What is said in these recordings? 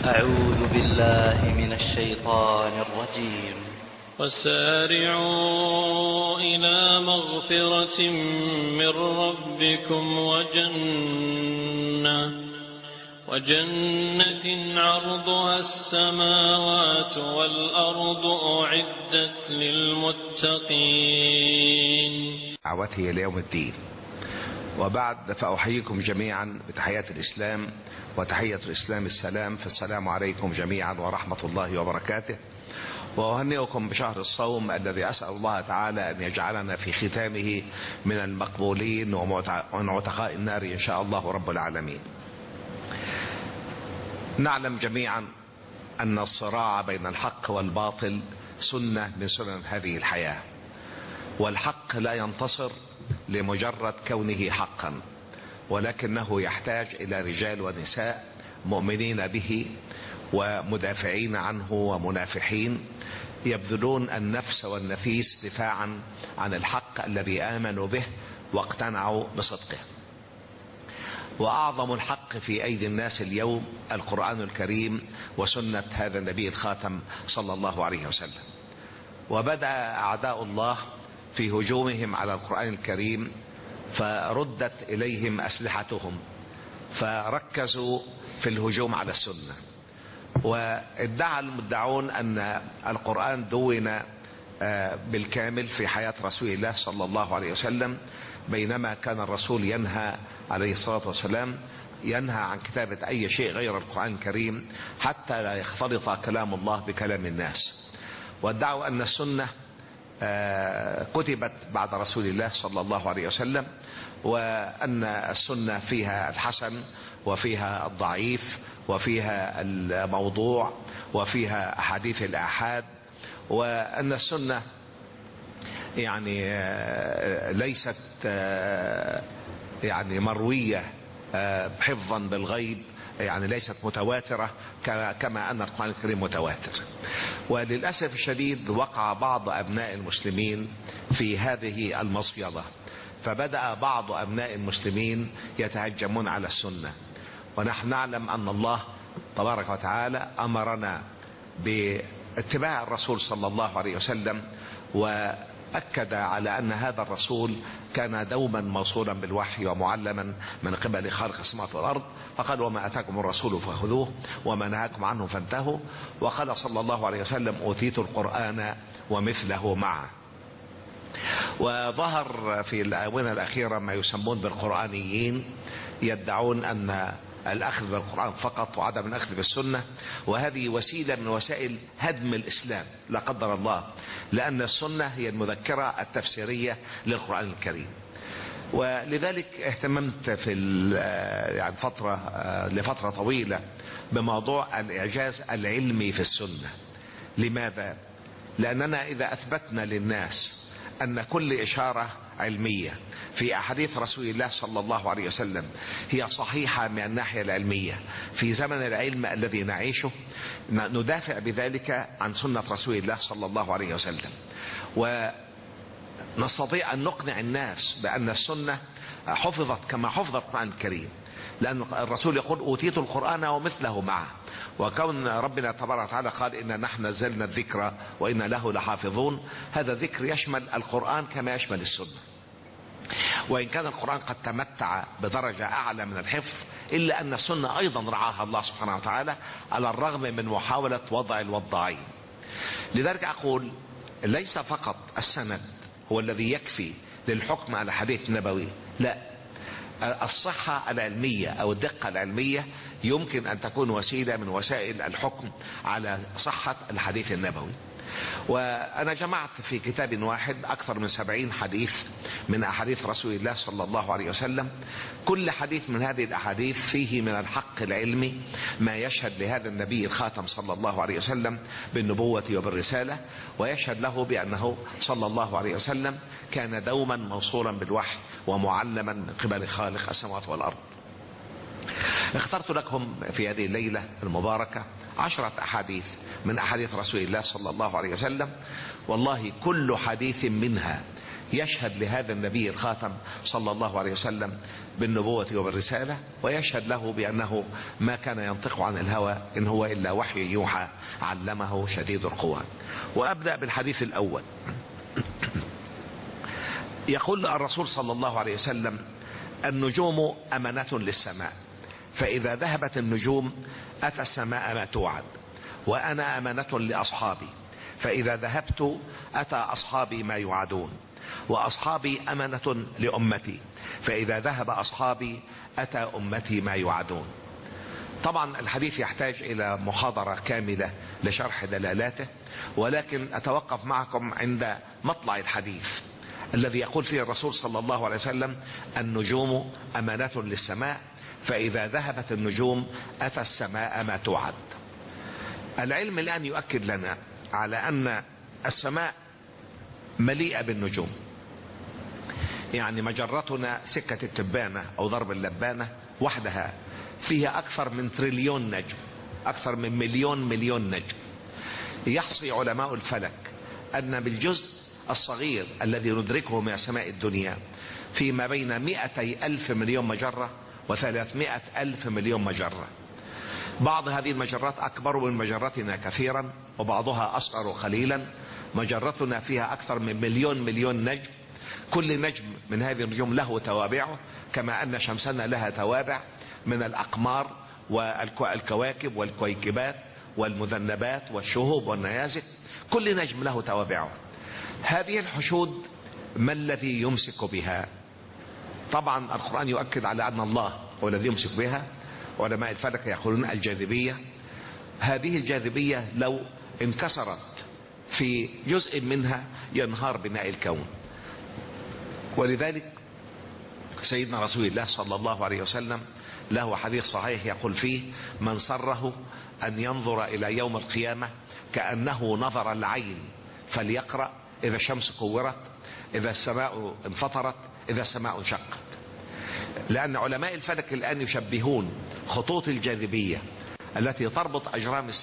أعوذ بالله من الشيطان الرجيم. وسارعوا إلى مغفرة من ربكم وجنة عرضها السماوات والأرض أعدت للمتقين. دعوته إلى يوم الدين. وبعد، فأحييكم جميعا بتحيات الإسلام، وتحية الإسلام السلام، فالسلام عليكم جميعا ورحمة الله وبركاته. وأهنئكم بشهر الصوم الذي أسأل الله تعالى أن يجعلنا في ختامه من المقبولين ومن عتقاء النار إن شاء الله رب العالمين. نعلم جميعا أن الصراع بين الحق والباطل سنة من سنن هذه الحياة، والحق لا ينتصر لمجرد كونه حقا، ولكنه يحتاج إلى رجال ونساء مؤمنين به ومدافعين عنه ومنافحين، يبذلون النفس والنفيس دفاعا عن الحق الذي آمنوا به واقتنعوا بصدقه. وأعظم الحق في أيدي الناس اليوم القرآن الكريم وسنة هذا النبي الخاتم صلى الله عليه وسلم. وبدأ أعداء الله في هجومهم على القرآن الكريم، فردت إليهم أسلحتهم، فركزوا في الهجوم على السنة. وادعى المدعون أن القرآن دون بالكامل في حياة رسول الله صلى الله عليه وسلم، بينما كان الرسول ينهى عليه الصلاة والسلام ينهى عن كتابة أي شيء غير القرآن الكريم حتى لا يختلط كلام الله بكلام الناس. وادعوا أن السنة كتبت بعد رسول الله صلى الله عليه وسلم، وأن السنة فيها الحسن وفيها الضعيف وفيها الموضوع وفيها أحاديث الآحاد، وأن السنة يعني ليست يعني مروية حفظا بالغيب، يعني ليست متواترة كما أن القرآن الكريم متواتر. وللأسف الشديد وقع بعض أبناء المسلمين في هذه المصيدة، فبدأ بعض أبناء المسلمين يتهجمون على السنة. ونحن نعلم أن الله تبارك وتعالى أمرنا باتباع الرسول صلى الله عليه وسلم، وأكد على أن هذا الرسول كان دوما موصولا بالوحي ومعلما من قبل خالق السماوات والأرض، فقال: وما أتاكم الرسول فخذوه وما نهاكم عنه فانتهوا. وقال صلى الله عليه وسلم: أوتيت القرآن ومثله معه. وظهر في الآونة الأخيرة ما يسمون بالقرآنيين، يدعون أن الأخذ بالقرآن فقط وعدم الأخذ بالسنة، وهذه وسيلة من وسائل هدم الإسلام لا قدر الله، لأن السنة هي المذكرة التفسيرية للقرآن الكريم. ولذلك اهتممت في يعني لفترة طويلة بموضوع الإعجاز العلمي في السنة. لماذا؟ لأننا إذا أثبتنا للناس أن كل إشارة علمية في أحاديث رسول الله صلى الله عليه وسلم هي صحيحة من الناحية العلمية في زمن العلم الذي نعيشه، ندافع بذلك عن سنة رسول الله صلى الله عليه وسلم، ونستطيع أن نقنع الناس بأن السنة حفظت كما حفظ القرآن الكريم، لأن الرسول يقول: أوتيت القرآن ومثله معه. وكون ربنا تبارك وتعالى قال: إن نحن نزلنا الذكر وإن له لحافظون، هذا الذكر يشمل القرآن كما يشمل السنة. وإن كان القرآن قد تمتع بدرجة أعلى من الحفظ، إلا أن السنة أيضا رعاها الله سبحانه وتعالى على الرغم من محاولة وضع الوضعين. لذلك أقول: ليس فقط السند هو الذي يكفي للحكم على الحديث النبوي، لا، الصحة العلمية أو الدقة العلمية يمكن أن تكون وسيلة من وسائل الحكم على صحة الحديث النبوي. وأنا جمعت في كتاب واحد أكثر من 70 حديث من أحاديث رسول الله صلى الله عليه وسلم. كل حديث من هذه الأحاديث فيه من الحق العلمي ما يشهد لهذا النبي الخاتم صلى الله عليه وسلم بالنبوة وبالرسالة، ويشهد له بأنه صلى الله عليه وسلم كان دوما موصولا بالوحي ومعلما من قبل خالق السماوات والأرض. اخترت لكم في هذه الليلة المباركة 10 أحاديث من أحاديث رسول الله صلى الله عليه وسلم. والله كل حديث منها يشهد لهذا النبي الخاتم صلى الله عليه وسلم بالنبوة وبالرسالة، ويشهد له بأنه ما كان ينطق عن الهوى إن هو إلا وحي يوحى علمه شديد القوى. وأبدأ بالحديث الأول. يقول الرسول صلى الله عليه وسلم: النجوم أمانة للسماء، فإذا ذهبت النجوم أتى السماء ما توعد، وأنا أمانة لأصحابي، فإذا ذهبت أتى أصحابي ما يوعدون، وأصحابي أمانة لأمتي، فإذا ذهب أصحابي أتى أمتي ما يوعدون. طبعا الحديث يحتاج إلى محاضرة كاملة لشرح دلالاته، ولكن أتوقف معكم عند مطلع الحديث الذي يقول فيه الرسول صلى الله عليه وسلم: النجوم أمانة للسماء، فإذا ذهبت النجوم أتى السماء ما توعد. العلم الآن يؤكد لنا على أن السماء مليئة بالنجوم. يعني مجرتنا سكة التبانة أو ضرب اللبانة وحدها فيها أكثر من تريليون نجم، أكثر من مليون نجم. يحصي علماء الفلك أن بالجزء الصغير الذي ندركه من سماء الدنيا في ما بين 200,000 مليون مجرة و300,000 مليون مجرة. بعض هذه المجرات أكبر من مجرتنا كثيرا، وبعضها أصغر قليلا. مجرتنا فيها أكثر من مليون نجم. كل نجم من هذه النجوم له توابعه، كما أن شمسنا لها توابع من الأقمار والكواكب والكويكبات والمذنبات والشهب والنيازك. كل نجم له توابعه. هذه الحشود ما الذي يمسك بها؟ طبعا القرآن يؤكد على أن الله هو الذي يمسك بها. علماء الفلك يقولون الجاذبية. هذه الجاذبية لو انكسرت في جزء منها ينهار بناء الكون. ولذلك سيدنا رسول الله صلى الله عليه وسلم له حديث صحيح يقول فيه: من سره أن ينظر إلى يوم القيامة كأنه نظر العين فليقرأ إذا الشمس كورت، إذا السماء انفطرت، إذا السماء انشقت. لأن علماء الفلك الآن يشبهون خطوط الجاذبية التي تربط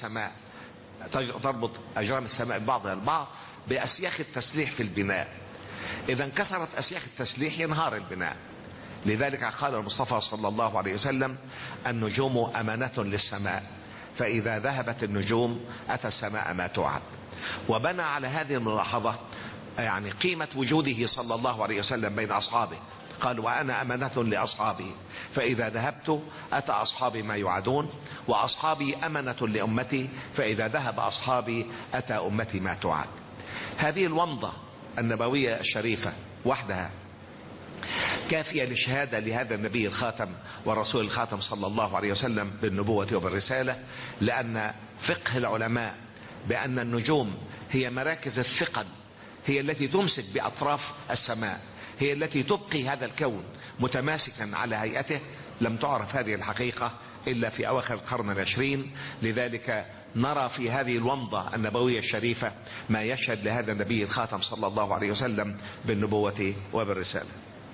أجرام السماء بعضها البعض بأسياخ التسليح في البناء. إذا انكسرت أسياخ التسليح ينهار البناء. لذلك قال المصطفى صلى الله عليه وسلم: النجوم أمانة للسماء، فإذا ذهبت النجوم أتى السماء ما توعد. وبنى على هذه الملاحظة يعني قيمة وجوده صلى الله عليه وسلم بين أصحابه. قال: وأنا أمانة لأصحابي، فإذا ذهبت أتى أصحابي ما يوعدون، وأصحابي أمانة لأمتي، فإذا ذهب أصحابي أتى أمتي ما توعد. هذه الومضة النبوية الشريفة وحدها كافية للشهادة لهذا النبي الخاتم والرسول الخاتم صلى الله عليه وسلم بالنبوة وبالرسالة. لأن فقه العلماء بأن النجوم هي مراكز الثقل، هي التي تمسك بأطراف السماء، هي التي تبقي هذا الكون متماسكا على هيئته، لم تعرف هذه الحقيقة إلا في أواخر القرن العشرين. لذلك نرى في هذه الومضة النبوية الشريفة ما يشهد لهذا النبي الخاتم صلى الله عليه وسلم بالنبوة وبالرسالة.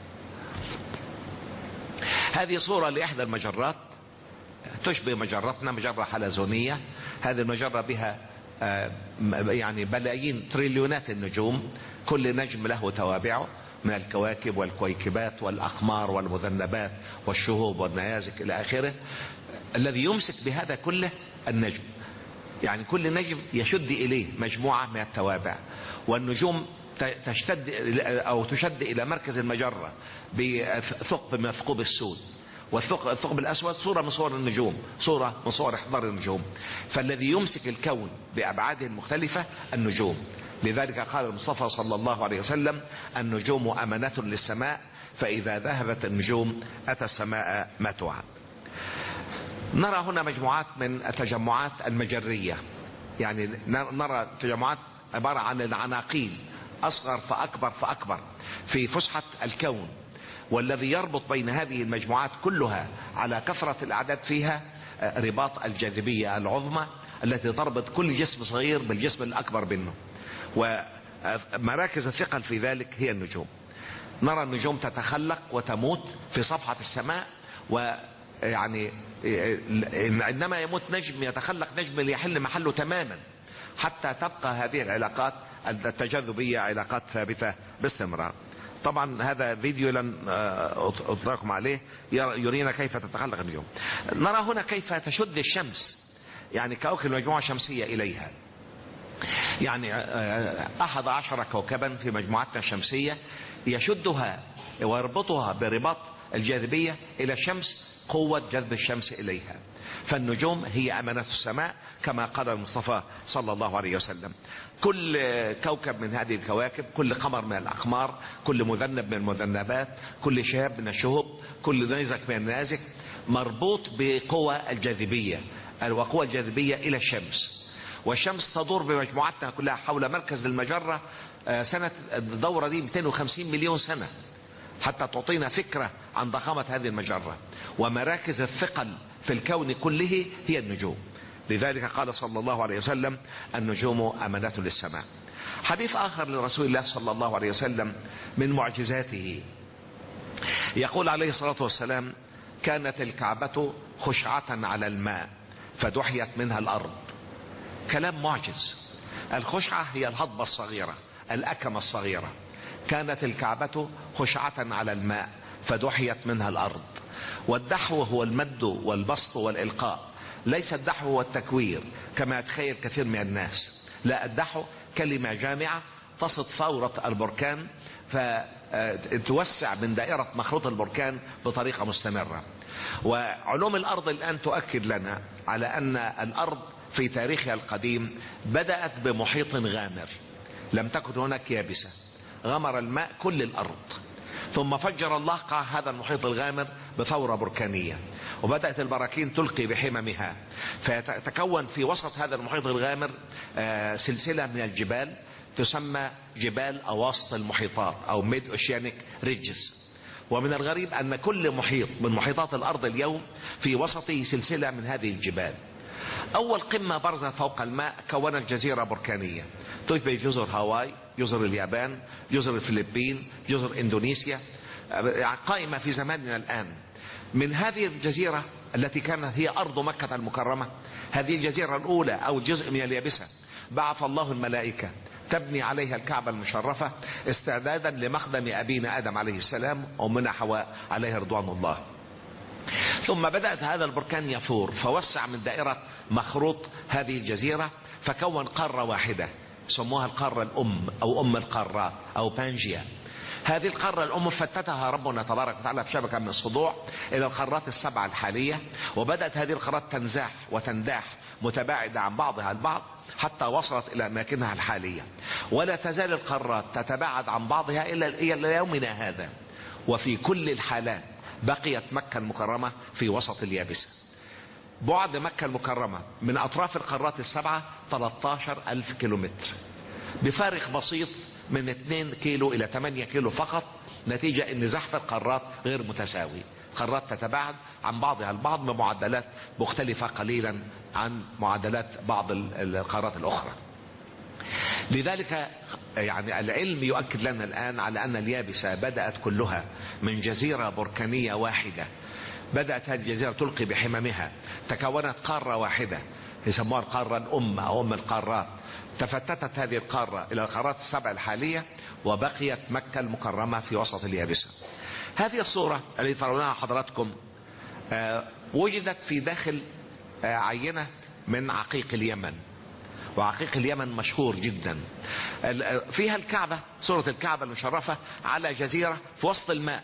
هذه صورة لإحدى المجرات تشبه مجرتنا، مجرة حلزونية. هذه المجرة بها يعني بلايين تريليونات النجوم، كل نجم له توابعه من الكواكب والكويكبات والأقمار والمذنبات والشهب والنيازك إلى آخره. الذي يمسك بهذا كله النجم. يعني كل نجم يشد إليه مجموعة من التوابع، والنجوم تشتد أو تشد إلى مركز المجرة بثقب من ثقوب السود، والثقب الأسود صورة من صور النجوم، صورة من صور إحضار النجوم. فالذي يمسك الكون بأبعاده المختلفة النجوم. لذلك قال المصطفى صلى الله عليه وسلم: النجوم أمانة للسماء، فإذا ذهبت النجوم أتى السماء ما توعد. نرى هنا مجموعات من التجمعات المجرية. يعني نرى تجمعات عبارة عن العناقيل، أصغر فأكبر فأكبر في فسحة الكون. والذي يربط بين هذه المجموعات كلها على كثرة الأعداد فيها رباط الجاذبية العظمى التي تربط كل جسم صغير بالجسم الأكبر منه. ومراكز الثقل في ذلك هي النجوم. نرى النجوم تتخلق وتموت في صفحة السماء، ويعني عندما يموت نجم يتخلق نجم ليحل محله تماما، حتى تبقى هذه العلاقات التجاذبية علاقات ثابتة باستمرار. طبعا هذا فيديو لن أطلقكم عليه، يرينا كيف تتخلق النجوم. نرى هنا كيف تشد الشمس، يعني كوكب المجموعة الشمسية إليها، يعني 11 كوكبا في مجموعتنا الشمسية يشدها ويربطها برباط الجاذبية إلى الشمس، قوة جذب الشمس إليها. فالنجوم هي أمانة السماء كما قال المصطفى صلى الله عليه وسلم. كل كوكب من هذه الكواكب، كل قمر من الأقمار، كل مذنب من المذنبات، كل شهاب من الشهب، كل نيزك من النيازك، مربوط بقوة الجاذبية، وقوة الجاذبية إلى الشمس. والشمس تدور بمجموعتنا كلها حول مركز المجرة سنة الدورة دي 250 مليون سنة، حتى تعطينا فكرة عن ضخامة هذه المجرة. ومراكز الثقل في الكون كله هي النجوم. لذلك قال صلى الله عليه وسلم: النجوم أمانة للسماء. حديث آخر لرسول الله صلى الله عليه وسلم من معجزاته، يقول عليه الصلاة والسلام: كانت الكعبة خشعة على الماء فدحيت منها الأرض. كلام معجز. الخشعة هي الهضبة الصغيرة، الأكمة الصغيرة. كانت الكعبة خشعة على الماء فدحيت منها الأرض. والدحو هو المد والبسط والإلقاء، ليس الدحو هو التكوير كما يتخيل كثير من الناس. لا، الدحو كلمة جامعة تصد فورة البركان فتوسع من دائرة مخروط البركان بطريقة مستمرة. وعلوم الأرض الآن تؤكد لنا على أن الأرض في تاريخها القديم بدأت بمحيط غامر، لم تكن هناك يابسة، غمر الماء كل الأرض، ثم فجر الله قاع هذا المحيط الغامر بثورة بركانية، وبدأت البراكين تلقي بحممها، فيتكون في وسط هذا المحيط الغامر سلسلة من الجبال تسمى جبال أواسط المحيطات أو ميد أوشيانيك ريدجز. ومن الغريب أن كل محيط من محيطات الأرض اليوم في وسطه سلسلة من هذه الجبال. أول قمة برزت فوق الماء كونت جزيرة بركانية تشبه جزر هاواي، جزر اليابان، جزر الفلبين، جزر إندونيسيا، قائمة في زماننا الآن. من هذه الجزيرة التي كانت هي أرض مكة المكرمة، هذه الجزيرة الأولى أو جزء من اليابسة، بعث الله الملائكة تبني عليها الكعبة المشرفة استعدادا لمقدم أبينا آدم عليه السلام وأمنا حواء عليه رضوان الله. ثم بدأت هذا البركان يثور فوسع من دائرة مخروط هذه الجزيرة فكون قارة واحدة سموها القارة الأم أو أم القارات أو بانجيا. هذه القارة الأم فتتها ربنا تبارك وتعالى بشبكة من الصدوع إلى القارات السبعة الحالية، وبدأت هذه القارات تنزاح وتنداح متباعدة عن بعضها البعض حتى وصلت إلى أماكنها الحالية، ولا تزال القارات تتباعد عن بعضها إلى يومنا هذا. وفي كل الحالات بقيت مكة المكرمة في وسط اليابسة. بعد مكة المكرمة من أطراف القارات السبعة 13,000 كيلومتر، بفارق بسيط من 2 كيلو إلى 8 كيلو فقط، نتيجة أن زحف القارات غير متساوي. قارات تتباعد عن بعضها البعض بمعدلات مختلفة قليلا عن معدلات بعض القارات الأخرى. لذلك يعني العلم يؤكد لنا الآن على أن اليابسة بدأت كلها من جزيرة بركانية واحدة. بدأت هذه الجزيرة تلقي بحممها، تكونت قارة واحدة يسموها القارة الأم أو أم القارات. تفتتت هذه القارة إلى القارات السبع الحالية، وبقيت مكة المكرمة في وسط اليابسة. هذه الصورة التي ترونها حضراتكم وجدت في داخل عينة من عقيق اليمن، وعقيق اليمن مشهور جدا. فيها الكعبة، صورة الكعبة المشرفة على جزيرة في وسط الماء.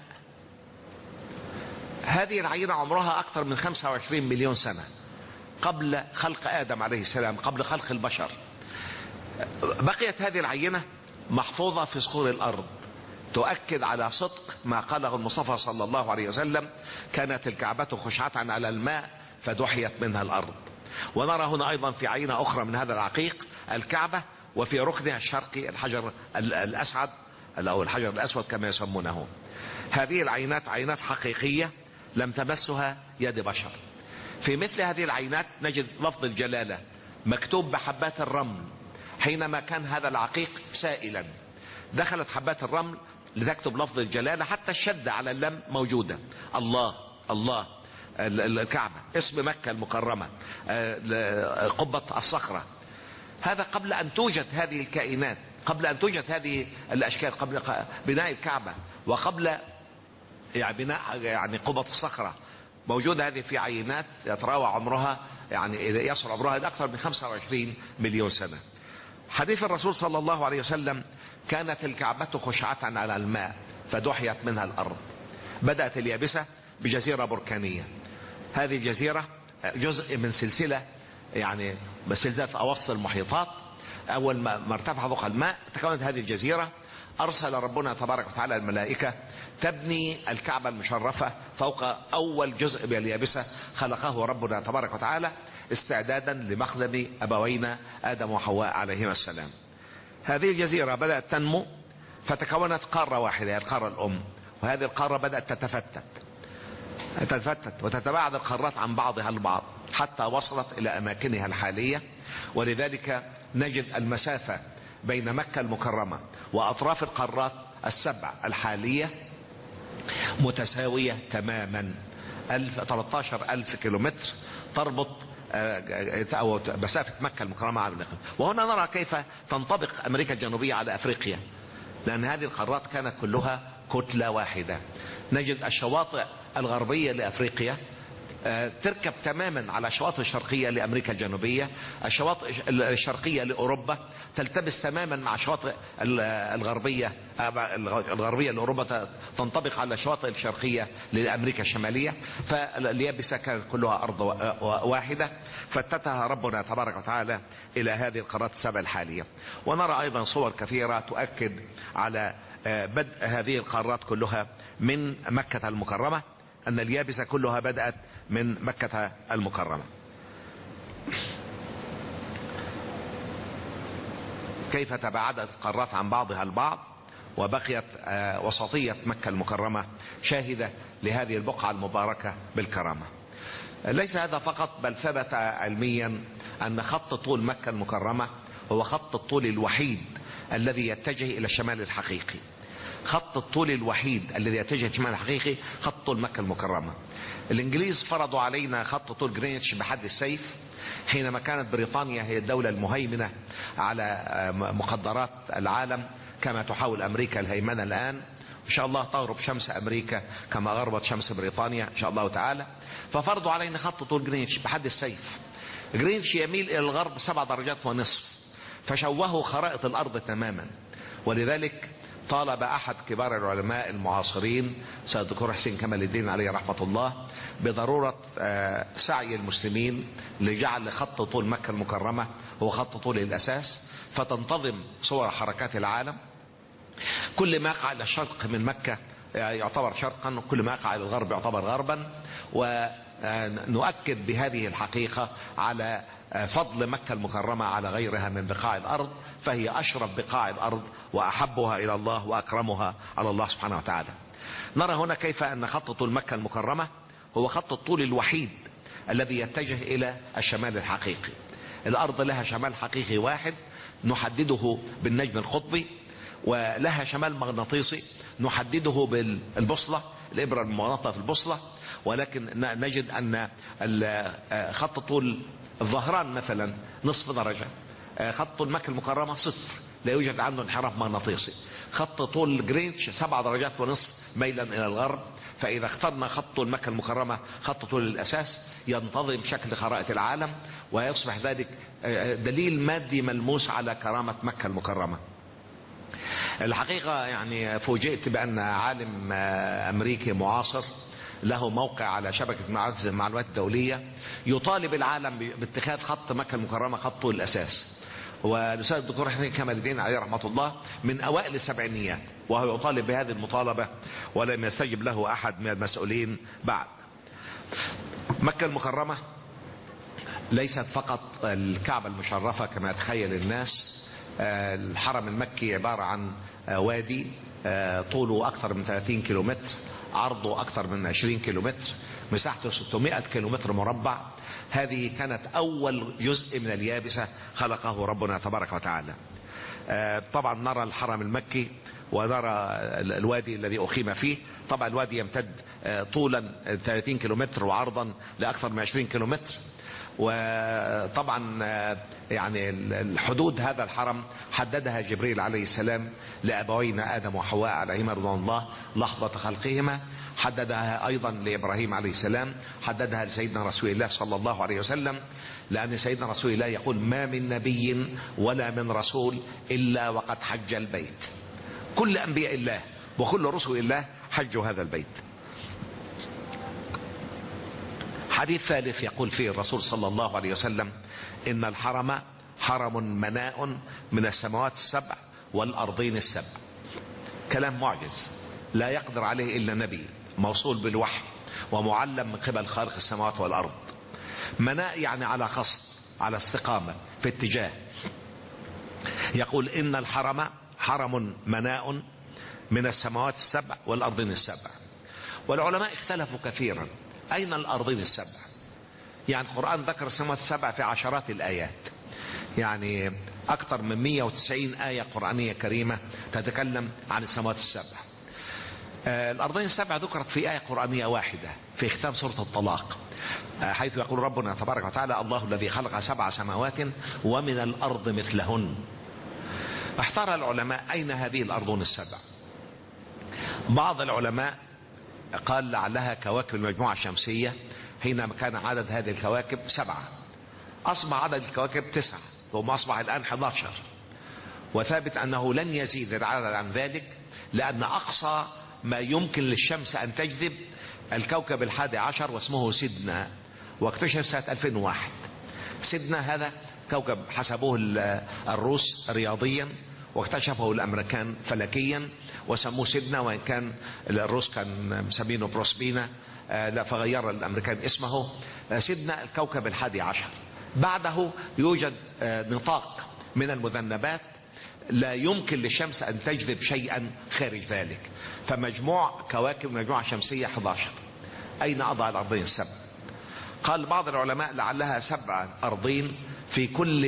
هذه العينة عمرها أكثر من 25 مليون سنة قبل خلق آدم عليه السلام، قبل خلق البشر. بقيت هذه العينة محفوظة في صخور الأرض، تؤكد على صدق ما قاله المصطفى صلى الله عليه وسلم: كانت الكعبة خشعة على الماء فدحيت منها الأرض. ونرى هنا أيضا في عينة أخرى من هذا العقيق الكعبة، وفي ركنها الشرقي الحجر الأسعد أو الحجر الأسود كما يسمونه. هذه العينات عينات حقيقية لم تمسها يد بشر. في مثل هذه العينات نجد لفظ الجلالة مكتوب بحبات الرمل. حينما كان هذا العقيق سائلا دخلت حبات الرمل لتكتب لفظ الجلالة، حتى الشدة على اللم موجودة. الله الله، الكعبة، اسم مكة المكرمة، قبة الصخرة. هذا قبل أن توجد هذه الكائنات، قبل أن توجد هذه الأشكال، قبل بناء الكعبة وقبل يعني بناء يعني قبة الصخرة موجودة هذه في عينات يتراوح عمرها يعني يصل عمرها إلى أكثر من 25 مليون سنة. حديث الرسول صلى الله عليه وسلم: كانت الكعبة خشعة على الماء فدحيت منها الأرض. بدأت اليابسة بجزيرة بركانية. هذه الجزيرة جزء من سلسلة يعني سلسلة أوسط المحيطات. أول ما ارتفع فوق الماء تكونت هذه الجزيرة. أرسل ربنا تبارك وتعالى الملائكة تبني الكعبة المشرفة فوق أول جزء من اليابسة خلقه ربنا تبارك وتعالى استعدادا لمقدم أبوينا آدم وحواء عليهما السلام. هذه الجزيرة بدأت تنمو فتكونت قارة واحدة، القارة الأم، وهذه القارة بدأت تتفتت وتتباعد القارات عن بعضها البعض حتى وصلت إلى أماكنها الحالية. ولذلك نجد المسافة بين مكة المكرمة وأطراف القارات السبع الحالية متساوية تماما. 13,000 كيلومتر تربط أو مسافة مكة المكرمة على الأقل. وهنا نرى كيف تنطبق أمريكا الجنوبية على أفريقيا، لأن هذه القارات كانت كلها كتلة واحدة. نجد الشواطئ الغربية لأفريقيا تركب تماما على الشواطئ الشرقية لأمريكا الجنوبية. الشواطئ الشرقية لأوروبا تلتبس تماما مع الشواطئ الغربية لأوروبا، تنطبق على الشواطئ الشرقية لأمريكا الشمالية. فاليابسة كانت كلها أرض واحدة فتتها ربنا تبارك وتعالى إلى هذه القارات السبع الحالية. ونرى أيضا صور كثيرة تؤكد على بدء هذه القارات كلها من مكة المكرمة، أن اليابسة كلها بدأت من مكة المكرمة. كيف تباعدت القارات عن بعضها البعض وبقيت وسطية مكة المكرمة شاهدة لهذه البقعة المباركة بالكرامة. ليس هذا فقط، بل ثبت علميا أن خط طول مكة المكرمة هو خط الطول الوحيد الذي يتجه إلى الشمال الحقيقي. خط الطول الوحيد الذي يتجه الشمال الحقيقي خط طول مكة المكرمة. الإنجليز فرضوا علينا خط طول جرينتش بحد السيف حينما كانت بريطانيا هي الدولة المهيمنة على مقدرات العالم، كما تحاول أمريكا الهيمنة الآن. إن شاء الله تغرب شمس أمريكا كما غربت شمس بريطانيا إن شاء الله تعالى. ففرضوا علينا خط طول جرينتش بحد السيف. جرينتش يميل إلى الغرب 7 درجات ونصف، فشوهوا خرائط الأرض تماما. ولذلك طالب أحد كبار العلماء المعاصرين سيد الدكتور حسين كمال الدين عليه رحمة الله بضرورة سعي المسلمين لجعل خط طول مكة المكرمة هو خط طول الأساس، فتنتظم صور حركات العالم. كل ما يقع إلى الشرق من مكة يعتبر شرقا، وكل ما يقع إلى الغرب يعتبر غربا. ونؤكد بهذه الحقيقة على فضل مكة المكرمة على غيرها من بقاع الأرض، فهي أشرف بقاع الأرض وأحبها إلى الله وأكرمها على الله سبحانه وتعالى. نرى هنا كيف أن خط طول مكة المكرمة هو خط الطول الوحيد الذي يتجه إلى الشمال الحقيقي. الأرض لها شمال حقيقي واحد نحدده بالنجم القطبي، ولها شمال مغناطيسي نحدده بالبوصلة، الإبرة المغناطة في البوصلة. ولكن نجد أن خط طول الظهران مثلا نصف درجة، خط طول مكة المكرمة 0، لا يوجد عنده انحراف مغناطيسي. خط طول جرينتش 7 درجات ونصف ميلا إلى الغرب. فإذا اخترنا خط طول مكة المكرمة خط طول الأساس ينتظم شكل خرائط العالم، ويصبح ذلك دليل مادي ملموس على كرامة مكة المكرمة. الحقيقة يعني فوجئت بأن عالم أمريكي معاصر له موقع على شبكة المعلومات الدولية يطالب العالم باتخاذ خط مكة المكرمة خط طول الأساس. والأستاذ الدكتور حسين كمال الدين عليه رحمة الله من أوائل السبعينيات وهو يطالب بهذه المطالبة، ولم يستجب له أحد من المسؤولين بعد. مكة المكرمة ليست فقط الكعبة المشرفة كما يتخيل الناس. الحرم المكي عبارة عن وادي طوله أكثر من 30 كيلومتر، عرضه أكثر من 20 كيلومتر، مساحته 600 كيلومتر مربع. هذه كانت أول جزء من اليابسة خلقه ربنا تبارك وتعالى. طبعا نرى الحرم المكي ونرى الوادي الذي أقيم فيه. طبعا الوادي يمتد طولا 30 كيلومتر وعرضا لأكثر من 20 كيلومتر. وطبعا يعني الحدود هذا الحرم حددها جبريل عليه السلام لأبوينا آدم وحواء عليهما رضوان الله لحظة خلقهما، حددها أيضا لإبراهيم عليه السلام، حددها لسيدنا رسول الله صلى الله عليه وسلم، لأن سيدنا رسول الله يقول: ما من نبي ولا من رسول إلا وقد حج البيت. كل أنبياء الله وكل رسل الله حجوا هذا البيت. حديث ثالث يقول فيه الرسول صلى الله عليه وسلم: إن الحرم حرم مناء من السماوات السبع والأرضين السبع. كلام معجز لا يقدر عليه إلا نبي موصول بالوحي ومعلم من قبل خالق السماوات والأرض. مناء يعني على قصد، على استقامة في اتجاه. يقول: إن الحرم حرم مناء من السماوات السبع والأرضين السبع. والعلماء اختلفوا كثيرا أين الأرضين السبع. يعني القرآن ذكر السماوات السبع في عشرات الآيات، يعني أكثر من 190 آية قرآنية كريمة تتكلم عن السماوات السبع. الأرضين السبع ذكرت في آية قرآنية واحدة في ختام سورة الطلاق، حيث يقول ربنا تبارك وتعالى: الله الذي خلق 7 سماوات ومن الأرض مثلهن. احتار العلماء أين هذه الأرضون السبع. بعض العلماء قال لعلها كواكب المجموعة الشمسية، حينما كان عدد هذه الكواكب 7، أصبح عدد الكواكب 9، ثم أصبح الآن 11. وثابت أنه لن يزيد العدد عن ذلك، لأن أقصى ما يمكن للشمس أن تجذب الكوكب 11 واسمه سيدنا، واكتشف سنة 2001. سيدنا هذا كوكب حسبوه الروس رياضيا، واكتشفه الأمريكان فلكيا وسموه سيدنا، وإن كان الروس كان مسمينه بروسبينا فغير الأمريكان اسمه. سيدنا الكوكب 11. بعده يوجد نطاق من المذنبات لا يمكن للشمس أن تجذب شيئا خارج ذلك، فمجموع كواكب المجموعة الشمسية 11. أين أضع الأرضين السبع؟ قال بعض العلماء لعلها 7 أرضين في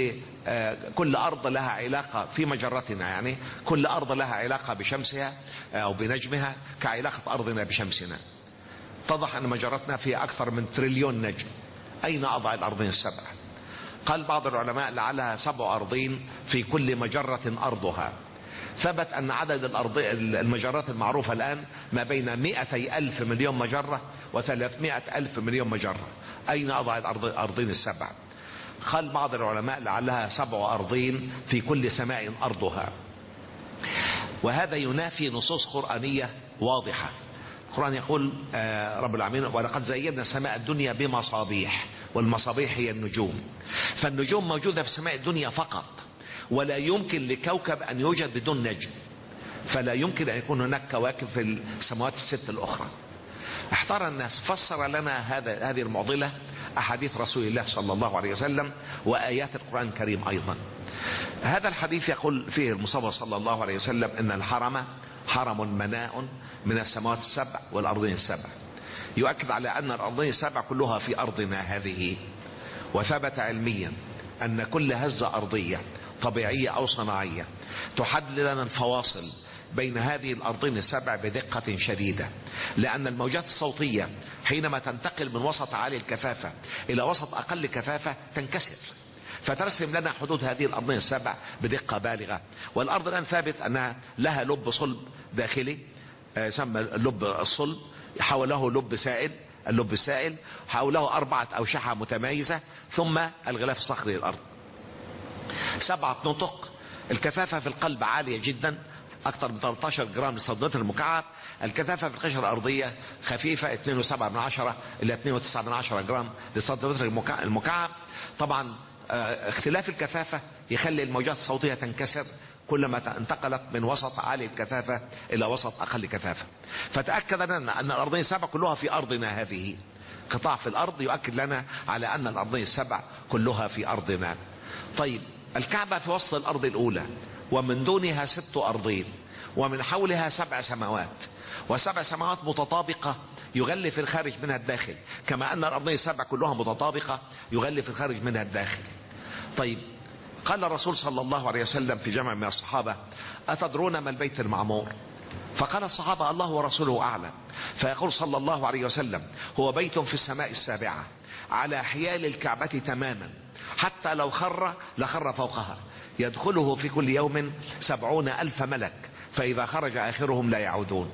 كل أرض لها علاقة في مجرتنا، يعني كل أرض لها علاقة بشمسها أو بنجمها كعلاقة أرضنا بشمسنا. اتضح أن مجرتنا فيها أكثر من 1 تريليون نجم. أين أضع الأرضين السبع؟ قال بعض العلماء لعلها 7 أرضين في كل مجرة أرضها. ثبت أن عدد المجرات المعروفة الآن ما بين 200,000 مليون مجرة و300,000 مليون مجرة. أين أضع الأرضين السبع؟ قال بعض العلماء لعلها 7 أرضين في كل سماء أرضها. وهذا ينافي نصوص قرآنية واضحة. القرآن يقول رب العالمين: ولقد زينا السماء الدنيا بمصابيح، والمصابيح هي النجوم. فالنجوم موجودة في السماء الدنيا فقط، ولا يمكن لكوكب أن يوجد بدون نجم، فلا يمكن أن يكون هناك كواكب في السماوات ال6 الأخرى. احتار الناس. فسر لنا هذه المعضلة أحاديث رسول الله صلى الله عليه وسلم وآيات القرآن الكريم أيضا. هذا الحديث يقول فيه المصطفى صلى الله عليه وسلم: إن الحرم حرم مناء من السماوات السبع والأرضين السبع. يؤكد على أن الأرضين السبع كلها في أرضنا هذه. وثبت علميا أن كل هزة أرضية طبيعية أو صناعية تحدد لنا الفواصل بين هذه الأرضين السبع بدقة شديدة، لأن الموجات الصوتية حينما تنتقل من وسط عالي الكثافة إلى وسط أقل كثافة تنكسر، فترسم لنا حدود هذه الأرضين السبع بدقة بالغة. والأرض الآن ثابت أنها لها لب صلب داخلي يسمى اللب الصلب، حوله لب سائل، اللب السائل حوله 4 أوشحة متمايزة، ثم الغلاف الصخري للأرض. 7 نطق. الكثافة في القلب عالية جدا، أكثر من 13 جرام للسنتيمتر المكعب. الكثافة في القشرة الأرضية خفيفة، 2.7 إلى 2.9 جرام للسنتيمتر المكعب. طبعا اختلاف الكثافة يخلي الموجات الصوتية تنكسر كلما انتقلت من وسط عالي الكثافة إلى وسط أقل كثافة. فتأكد لنا أن الأرضين السبع كلها في أرضنا هذه. قطاع في الأرض يؤكد لنا على أن الأرضين السبع كلها في أرضنا. طيب، الكعبة في وسط الأرض الأولى، ومن دونها 6 أرضين، ومن حولها 7 سماوات، و7 سماوات متطابقة يغلف الخارج منها الداخل، كما أن الأرضين السبع كلها متطابقة يغلف الخارج منها الداخل. طيب، قال الرسول صلى الله عليه وسلم في جمع من الصحابة: أتدرون ما البيت المعمور؟ فقال الصحابة الله ورسوله أعلم. فيقول صلى الله عليه وسلم هو بيت في السماء السابعة على حيال الكعبة تماما، حتى لو خر لخر فوقها، يدخله في كل يوم 70,000 ملك، فإذا خرج آخرهم لا يعودون.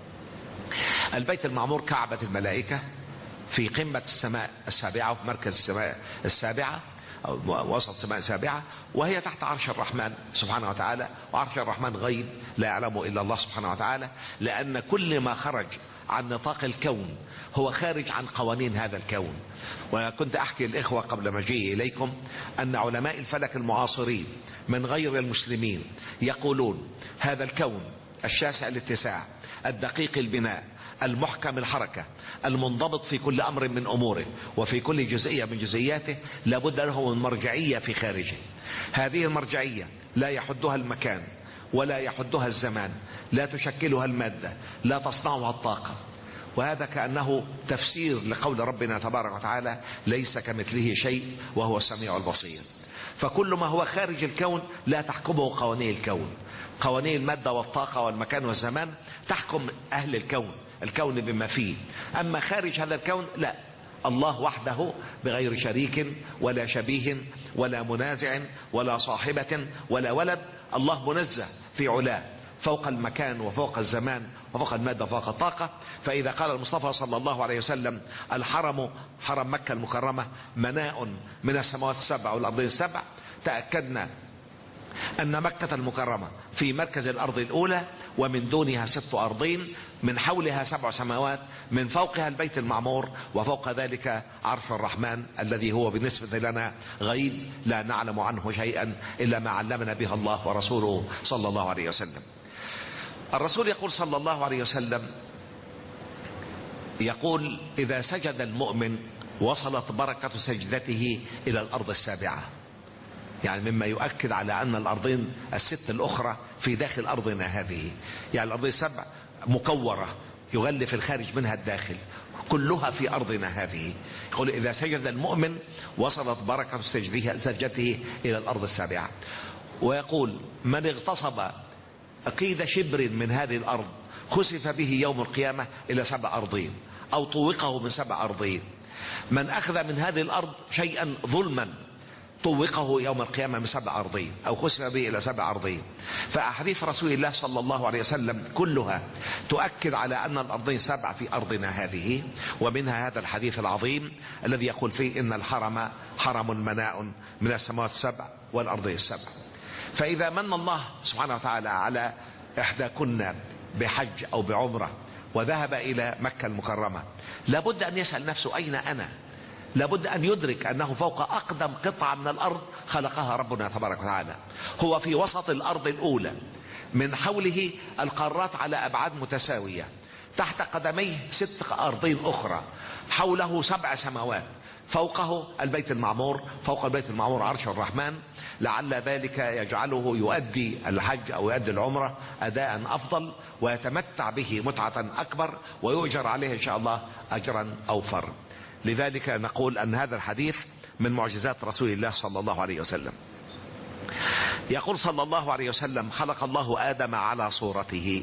البيت المعمور كعبة الملائكة في قمة السماء السابعة وفي مركز السماء السابعة أو وسط السماء السابعة، وهي تحت عرش الرحمن سبحانه وتعالى. وعرش الرحمن غيب لا يعلمه إلا الله سبحانه وتعالى، لأن كل ما خرج عن نطاق الكون هو خارج عن قوانين هذا الكون. وكنت أحكي الإخوة قبل مجيئي إليكم أن علماء الفلك المعاصرين من غير المسلمين يقولون هذا الكون الشاسع الاتساع الدقيق البناء المحكم الحركة المنضبط في كل أمر من أموره وفي كل جزئية من جزئياته لابد له من مرجعية في خارجه. هذه المرجعية لا يحدها المكان ولا يحدها الزمان، لا تشكلها المادة، لا تصنعها الطاقة. وهذا كأنه تفسير لقول ربنا تبارك وتعالى ليس كمثله شيء وهو السميع البصير. فكل ما هو خارج الكون لا تحكمه قوانين الكون، قوانين المادة والطاقة والمكان والزمان تحكم أهل الكون بما فيه. أما خارج هذا الكون لا، الله وحده بغير شريك ولا شبيه ولا منازع ولا صاحبة ولا ولد. الله منزه في علاه فوق المكان وفوق الزمان وفوق المادة وفوق الطاقة. فإذا قال المصطفى صلى الله عليه وسلم الحرم حرم مكة المكرمة مناء من السماوات السبع والأرضين السبع، تأكدنا أن مكة المكرمة في مركز الأرض الأولى، ومن دونها 6 أرضين، من حولها 7 سماوات، من فوقها البيت المعمور، وفوق ذلك عرش الرحمن الذي هو بالنسبة لنا غيب لا نعلم عنه شيئا إلا ما علمنا به الله ورسوله صلى الله عليه وسلم. الرسول يقول صلى الله عليه وسلم يقول إذا سجد المؤمن وصلت بركة سجدته إلى الأرض السابعة، يعني مما يؤكد على أن الأرضين ال6 الأخرى في داخل أرضنا هذه، يعني الأرضين ال7 مكورة يغلف الخارج منها الداخل، كلها في أرضنا هذه. يقول إذا سجد المؤمن وصلت بركة سجدته إلى الأرض السابعة. ويقول من اغتصب قيد شبر من هذه الأرض خسف به يوم القيامة إلى 7 أرضين أو طوقه من 7 أرضين. من أخذ من هذه الأرض شيئا ظلما طوقه يوم القيامة من 7 أرضين أو خسف به إلى 7 أرضين. فأحاديث رسول الله صلى الله عليه وسلم كلها تؤكد على أن الأرضين 7 في أرضنا هذه، ومنها هذا الحديث العظيم الذي يقول فيه إن الحرم حرم مناء من السماوات السبع والأرضين السبع. فإذا من الله سبحانه وتعالى على إحداكن بحج أو بعمرة وذهب إلى مكة المكرمة، لابد أن يسأل نفسه أين أنا؟ لابد أن يدرك أنه فوق أقدم قطعة من الأرض خلقها ربنا تبارك وتعالى. هو في وسط الأرض الأولى، من حوله القارات على أبعاد متساوية، تحت قدميه 6 أرضين أخرى، حوله 7 سماوات، فوقه البيت المعمور، فوق البيت المعمور عرش الرحمن، لعل ذلك يجعله يؤدي الحج أو يؤدي العمرة أداء أفضل ويتمتع به متعة أكبر ويؤجر عليه إن شاء الله أجرا أوفر. لذلك نقول أن هذا الحديث من معجزات رسول الله صلى الله عليه وسلم. يقول صلى الله عليه وسلم خلق الله آدم على صورته.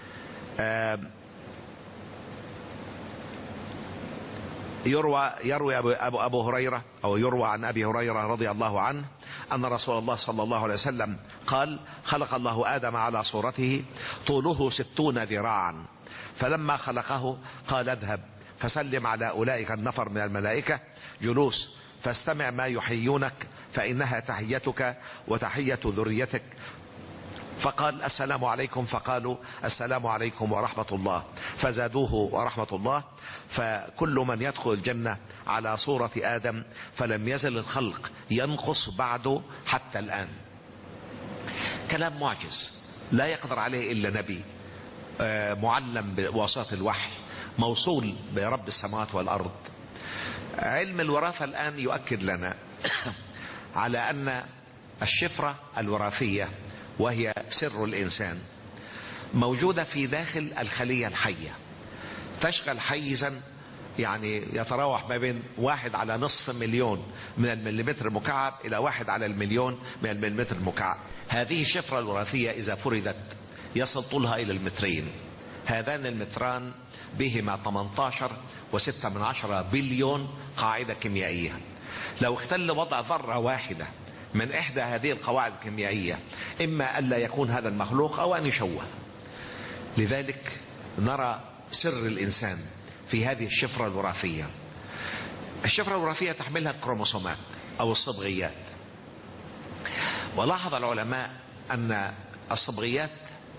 يروي أبو هريرة أو يروى عن أبي هريرة رضي الله عنه أن رسول الله صلى الله عليه وسلم قال خلق الله آدم على صورته طوله 60 ذراعا، فلما خلقه قال اذهب فسلم على أولئك النفر من الملائكة جلوس فاستمع ما يحيونك فإنها تحيتك وتحية ذريتك. فقال السلام عليكم، فقالوا السلام عليكم ورحمة الله، فزادوه ورحمة الله. فكل من يدخل الجنة على صورة آدم فلم يزل الخلق ينقص بعده حتى الآن. كلام معجز لا يقدر عليه إلا نبي معلم بواسطة الوحي موصول برب السماوات والأرض. علم الوراثة الآن يؤكد لنا على أن الشفرة الوراثية وهي سر الإنسان موجودة في داخل الخلية الحية، تشغل حيزا يعني يتراوح ما بين 1 على نصف مليون من المليمتر المكعب إلى 1 على المليون من المليمتر المكعب. هذه الشفرة الوراثية إذا فردت يصل طولها إلى 2 مترين. هذان المتران بهما 18.6 بليون قاعدة كيميائية. لو اختل وضع ذرة واحدة من إحدى هذه القواعد الكيميائية إما ألا يكون هذا المخلوق أو أن يشوه. لذلك نرى سر الإنسان في هذه الشفرة الوراثية. الشفرة الوراثية تحملها الكروموسومات أو الصبغيات. ولاحظ العلماء أن الصبغيات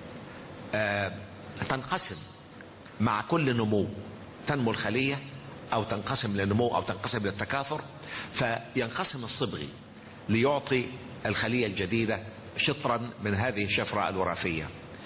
تنقسم مع كل نمو، تنمو الخلية أو تنقسم للنمو أو تنقسم للتكاثر، فينقسم الصبغي ليعطي الخلية الجديدة شطرا من هذه الشفرة الوراثية،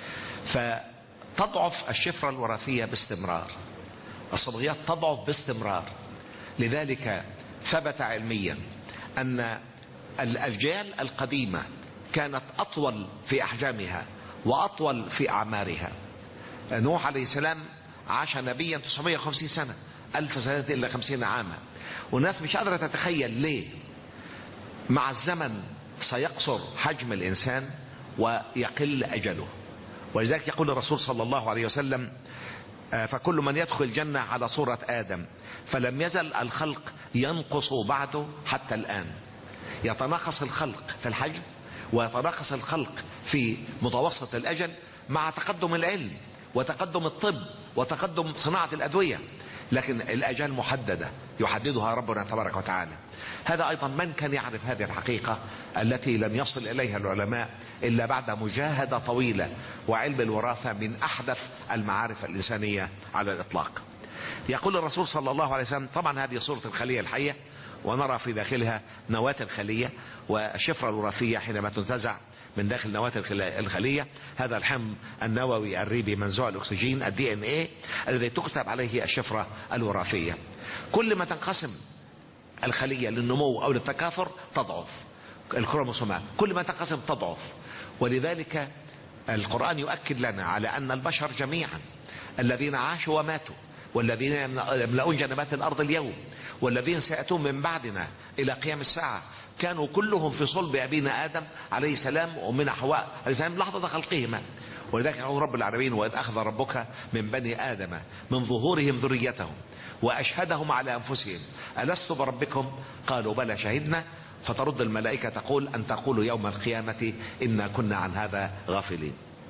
فتضعف الشفرة الوراثية باستمرار، الصبغيات تضعف باستمرار. لذلك ثبت علميا أن الأجيال القديمة كانت أطول في أحجامها وأطول في أعمارها. نوح عليه السلام عاش نبيا 950 سنة، 1000 سنة إلا 50 عاما، والناس مش قادرة تتخيل ليه. مع الزمن سيقصر حجم الإنسان ويقل أجله، ولذلك يقول الرسول صلى الله عليه وسلم: فكل من يدخل الجنة على صورة آدم، فلم يزل الخلق ينقص بعده حتى الآن. يتناقص الخلق في الحجم ويتناقص الخلق في متوسط الأجل مع تقدم العلم وتقدم الطب وتقدم صناعة الأدوية، لكن الأجال محددة يحددها ربنا تبارك وتعالى. هذا أيضا من كان يعرف هذه الحقيقة التي لم يصل إليها العلماء إلا بعد مجاهدة طويلة، وعلم الوراثة من أحدث المعارف الإنسانية على الإطلاق. يقول الرسول صلى الله عليه وسلم، طبعا هذه صورة الخلية الحية ونرى في داخلها نواة الخلية والشفرة الوراثية حينما تنتزع من داخل نواة الخلية، هذا الحمض النووي الريبي منزوع الأكسجين الDNA الذي تكتب عليه الشفرة الوراثية. كل ما تنقسم الخلية للنمو أو للتكاثر تضعف الكروموسومات، كل ما تنقسم تضعف. ولذلك القرآن يؤكد لنا على أن البشر جميعا الذين عاشوا وماتوا والذين يملؤون جنبات الأرض اليوم والذين سيأتون من بعدنا إلى قيام الساعة كانوا كلهم في صلب أبينا آدم عليه السلام وأمنا حواء عليه السلام لحظة خلقهما. ولذلك يقول رب العالمين: وإذ أخذ ربك من بني آدم من ظهورهم ذريتهم وأشهدهم على أنفسهم ألست بربكم قالوا بلى شهدنا، فترد الملائكة تقول أن تقولوا يوم القيامة إنا كنا عن هذا غافلين.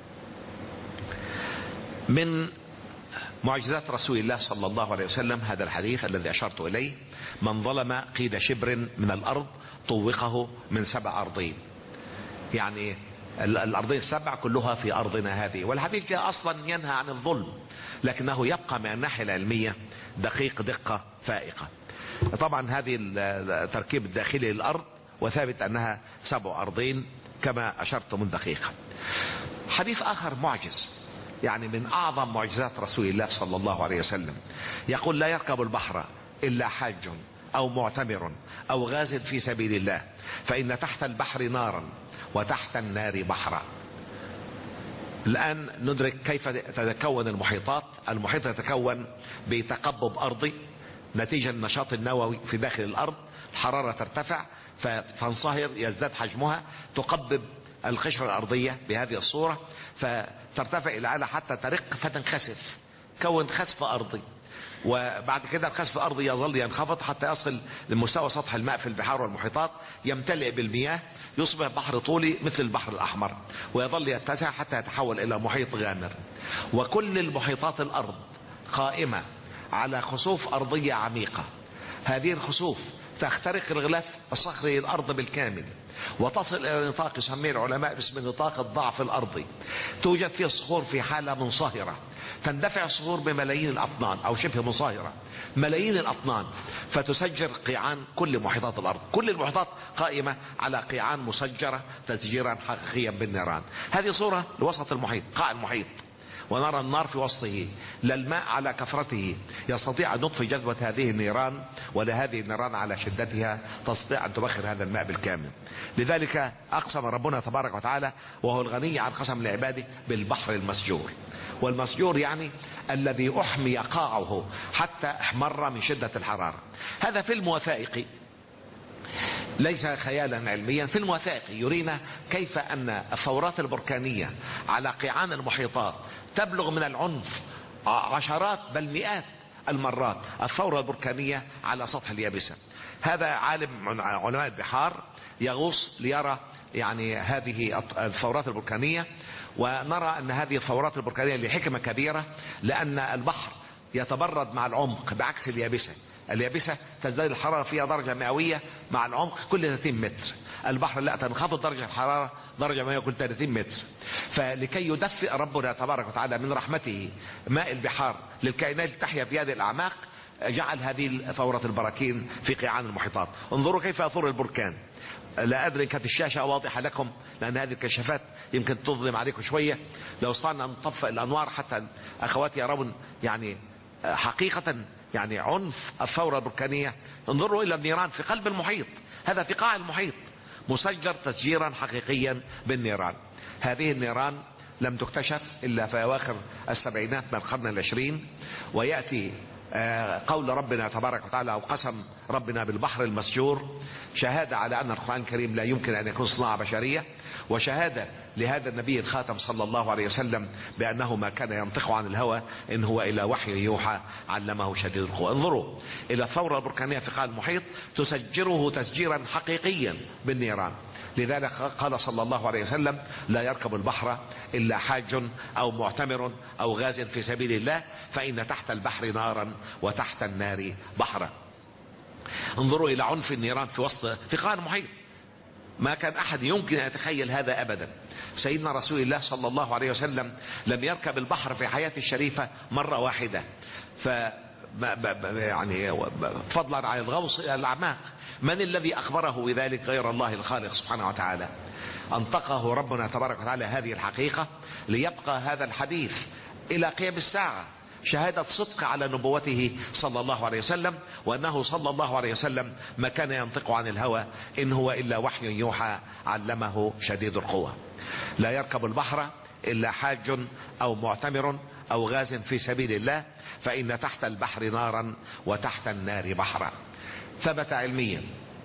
من معجزات رسول الله صلى الله عليه وسلم هذا الحديث الذي أشرت إليه: من ظلم قيد شبر من الأرض طوقه من 7 أرضين. يعني الأرضين 7 كلها في أرضنا هذه. والحديث جاء أصلا ينهى عن الظلم، لكنه يبقى من الناحية العلمية دقيق دقة فائقة. طبعا هذه التركيب الداخلي للأرض، وثابت أنها 7 أرضين كما أشرت من دقيقة. حديث آخر معجز، يعني من أعظم معجزات رسول الله صلى الله عليه وسلم، يقول: لا يركب البحر إلا حاج أو معتمر أو غاز في سبيل الله، فإن تحت البحر نارا وتحت النار بحرا. الآن ندرك كيف تتكون المحيطات. المحيط يتكون بتقبب أرضي نتيجة النشاط النووي في داخل الأرض، الحرارة ترتفع فتنصهر، يزداد حجمها، تقبب القشرة الأرضية بهذه الصورة، فترتفع إلى أعلى حتى ترق فتنخسف، كون خسف أرضي. وبعد كده الخسف الأرضي يظل ينخفض حتى يصل لمستوى سطح الماء في البحار والمحيطات، يمتلئ بالمياه، يصبح بحر طولي مثل البحر الأحمر، ويظل يتسع حتى يتحول إلى محيط غامر. وكل المحيطات الأرض قائمة على خسوف أرضية عميقة. هذه الخسوف تخترق الغلاف الصخري للأرض بالكامل وتصل إلى نطاق يسميه العلماء باسم نطاق الضعف الأرضي. توجد فيه الصخور في حالة منصهرة، تندفع الصخور بملايين الأطنان أو شبه منصهرة، ملايين الأطنان، فتسجر قيعان كل محيطات الأرض. كل المحيطات قائمة على قيعان مسجرة تسجيرا حقيقيا بالنيران. هذه صورة لوسط المحيط، قاع المحيط، ونرى النار في وسطه، لا الماء على كثرته يستطيع أن يطفئ جذوة هذه النيران، ولا هذه النيران على شدتها تستطيع أن تبخر هذا الماء بالكامل. لذلك أقسم ربنا تبارك وتعالى وهو الغني عن قسم لعباده بالبحر المسجور. والمسجور يعني الذي أحمي قاعه حتى احمر من شدة الحرارة. هذا فيلم وثائقي ليس خيالا علميا، فيلم وثائقي يرينا كيف أن الثورات البركانية على قيعان المحيطات تبلغ من العنف عشرات بل مئات المرات الثورة البركانية على سطح اليابسة. هذا عالم من علماء البحار يغوص ليرى يعني هذه الثورات البركانية، ونرى أن هذه الثورات البركانية لحكمة كبيرة، لأن البحر يتبرد مع العمق بعكس اليابسة. اليابسة تزداد الحرارة فيها درجة مئوية مع العمق كل 30 متر، البحر لا، تنخفض درجة الحرارة درجة مئوية كل 30 متر. فلكي يدفئ ربنا تبارك وتعالى من رحمته ماء البحار للكائنات تحيا في هذه الأعماق، جعل هذه ثورة البراكين في قيعان المحيطات. انظروا كيف يثور البركان. لا أدري كانت الشاشة واضحة لكم، لأن هذه الكشافات يمكن تظلم عليكم شوية. لو استطعنا أن نطفئ الأنوار حتى الأخوات يرون يعني حقيقة يعني عنف الثورة البركانية. انظروا إلى النيران في قلب المحيط، هذا في قاع المحيط مسجر تسجيرا حقيقيا بالنيران. هذه النيران لم تكتشف إلا في أواخر السبعينات من القرن العشرين، ويأتي قول ربنا تبارك وتعالى أو قسم ربنا بالبحر المسجور، شهادة على أن القرآن الكريم لا يمكن أن يكون صناعة بشرية، وشهادة لهذا النبي الخاتم صلى الله عليه وسلم بأنه ما كان ينطق عن الهوى إن هو إلى وحي يوحى علمه شديد القوى. انظروا إلى الثورة البركانية في قاع المحيط تسجره تسجيرا حقيقيا بالنيران. لذلك قال صلى الله عليه وسلم: لا يركب البحر إلا حاج أو معتمر أو غاز في سبيل الله، فإن تحت البحر نارا وتحت النار بحرا. انظروا إلى عنف النيران في قاع المحيط، ما كان أحد يمكن أن يتخيل هذا أبدا. سيدنا رسول الله صلى الله عليه وسلم لم يركب البحر في حياته الشريفة مرة واحدة، يعني فضلا عن الغوص إلى الأعماق. من الذي أخبره بذلك غير الله الخالق سبحانه وتعالى؟ أنطقه ربنا تبارك وتعالى هذه الحقيقة ليبقى هذا الحديث إلى قيام الساعة شهادة صدق على نبوته صلى الله عليه وسلم، وأنه صلى الله عليه وسلم ما كان ينطق عن الهوى إن هو إلا وحي يوحى علمه شديد القوى. لا يركب البحر إلا حاج أو معتمر أو غاز في سبيل الله، فإن تحت البحر نارا وتحت النار بحرا. ثبت علميا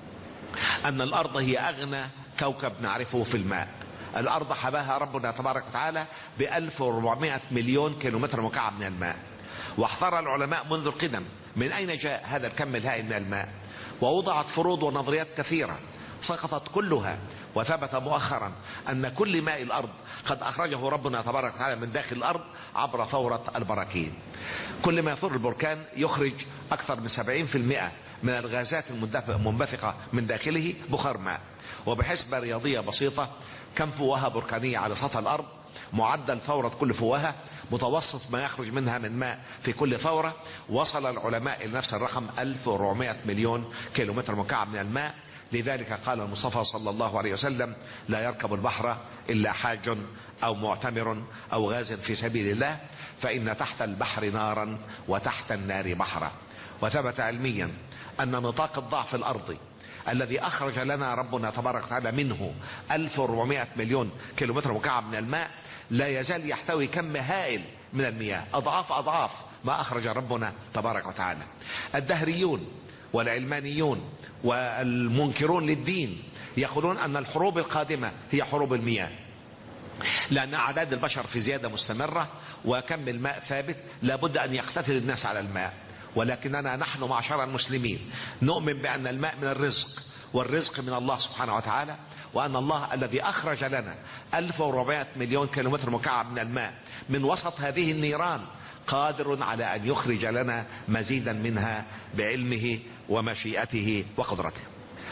أن الأرض هي أغنى كوكب نعرفه في الماء. الأرض حباها ربنا تبارك وتعالى ب1400 مليون كيلومتر مكعب من الماء، واحتار العلماء منذ القدم من أين جاء هذا الكم الهائل من الماء، ووضعت فروض ونظريات كثيرة سقطت كلها. وثبت مؤخرا أن كل ماء الأرض قد أخرجه ربنا تبارك وتعالى من داخل الأرض عبر ثورة البراكين. كل ما يثور البركان يخرج أكثر من 70% من الغازات المنبثقة من داخله بخار ماء. وبحسبة رياضية بسيطة، كم فوهة بركانية على سطح الأرض، معدل ثورة كل فوهة، متوسط ما يخرج منها من ماء في كل ثورة، وصل العلماء إلى نفس الرقم 1400 مليون كيلومتر مكعب من الماء. لذلك قال المصطفى صلى الله عليه وسلم: لا يركب البحر إلا حاج أو معتمر أو غاز في سبيل الله، فإن تحت البحر نارا وتحت النار بحرا. وثبت علميا أن نطاق الضعف الأرضي الذي أخرج لنا ربنا تبارك وتعالى منه 1400 مليون كيلومتر مكعب من الماء لا يزال يحتوي كم هائل من المياه، أضعاف ما أخرج ربنا تبارك وتعالى. الدهريون والعلمانيون والمنكرون للدين يقولون أن الحروب القادمة هي حروب المياه، لأن أعداد البشر في زيادة مستمرة وكم الماء ثابت، لابد أن يقتتل الناس على الماء. ولكننا نحن معشر المسلمين نؤمن بأن الماء من الرزق، والرزق من الله سبحانه وتعالى، وأن الله الذي أخرج لنا 1400 مليون كيلومتر مكعب من الماء من وسط هذه النيران قادر على أن يخرج لنا مزيدا منها بعلمه ومشيئته وقدرته.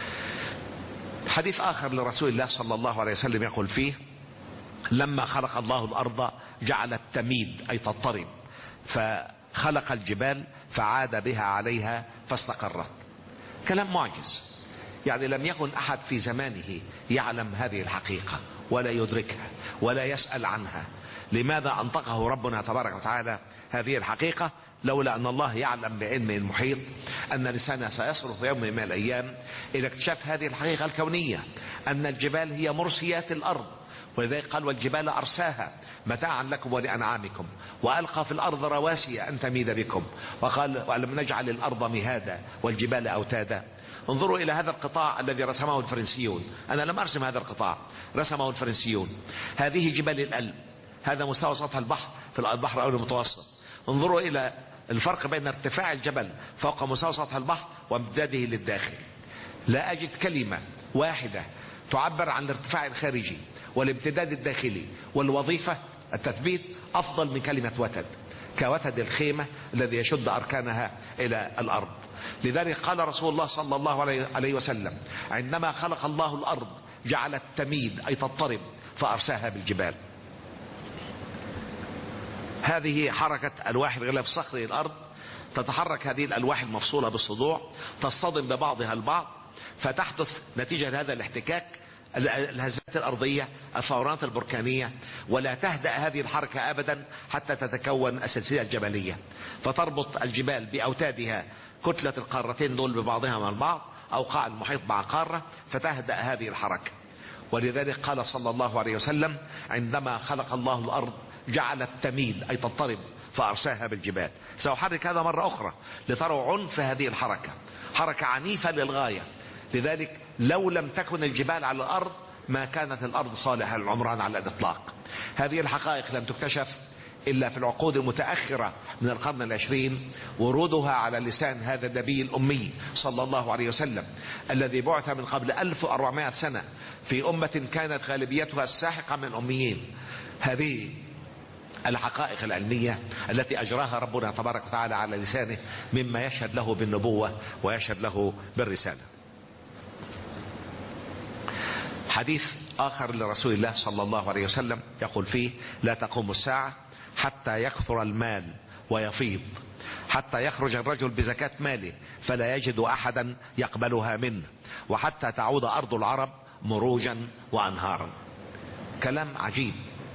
حديث آخر لرسول الله صلى الله عليه وسلم يقول فيه: لما خلق الله الأرض جعلت تميد أي تضطرب، فخلق الجبال فعاد بها عليها فاستقرت. كلام معجز، يعني لم يكن أحد في زمانه يعلم هذه الحقيقة ولا يدركها ولا يسأل عنها. لماذا أنطقه ربنا تبارك وتعالى هذه الحقيقة؟ لولا أن الله يعلم بعلمه المحيط أن الإنسان سيصل في يوم من الأيام إلى اكتشاف هذه الحقيقة الكونية، أن الجبال هي مرسيات الأرض. ولذلك قال: والجبال أرساها متاعا لكم ولأنعامكم وألقى في الأرض رواسي أن تميد بكم، وقال: ولم نجعل الأرض مهادا والجبال أوتادا. انظروا إلى هذا القطاع الذي رسمه الفرنسيون، أنا لم أرسم هذا القطاع، رسمه الفرنسيون. هذه جبال الألب، هذا مستوى سطح البحر في البحر الأبيض المتوسط. انظروا إلى الفرق بين ارتفاع الجبل فوق مستوى سطح البحر وامتداده للداخل. لا أجد كلمة واحدة تعبر عن الارتفاع الخارجي والامتداد الداخلي والوظيفة التثبيت أفضل من كلمة وتد، كوتد الخيمة الذي يشد أركانها إلى الأرض. لذلك قال رسول الله صلى الله عليه وسلم: عندما خلق الله الأرض جعلت تميد أي تضطرب فأرساها بالجبال. هذه حركة ألواح الغلاف الصخري الأرض، تتحرك هذه الألواح المفصولة بالصدوع، تصطدم ببعضها البعض، فتحدث نتيجة هذا الاحتكاك الهزات الأرضية، الفورات البركانية، ولا تهدأ هذه الحركة أبدا حتى تتكون السلسلة الجبلية، فتربط الجبال بأوتادها كتلة القارتين دول ببعضها مع البعض، أو قاع المحيط مع قارة، فتهدأ هذه الحركة. ولذلك قال صلى الله عليه وسلم: عندما خلق الله الأرض جعلت تميل أي تضطرب فأرساها بالجبال. سأحرك هذا مرة أخرى لتروا عنف هذه الحركة، حركة عنيفة للغاية. لذلك لو لم تكن الجبال على الأرض ما كانت الأرض صالحة للعمران على الإطلاق. هذه الحقائق لم تكتشف إلا في العقود المتأخرة من القرن العشرين، ورودها على لسان هذا النبي الأمي صلى الله عليه وسلم الذي بعث من قبل 1400 سنة في أمة كانت غالبيتها الساحقة من أميين. هذه الحقائق العلمية التي أجراها ربنا تبارك وتعالى على لسانه مما يشهد له بالنبوة ويشهد له بالرسالة. حديث آخر لرسول الله صلى الله عليه وسلم يقول فيه: لا تقوم الساعة حتى يكثر المال ويفيض، حتى يخرج الرجل بزكاة ماله فلا يجد أحدا يقبلها منه، وحتى تعود أرض العرب مروجا وأنهارا. كلام عجيب.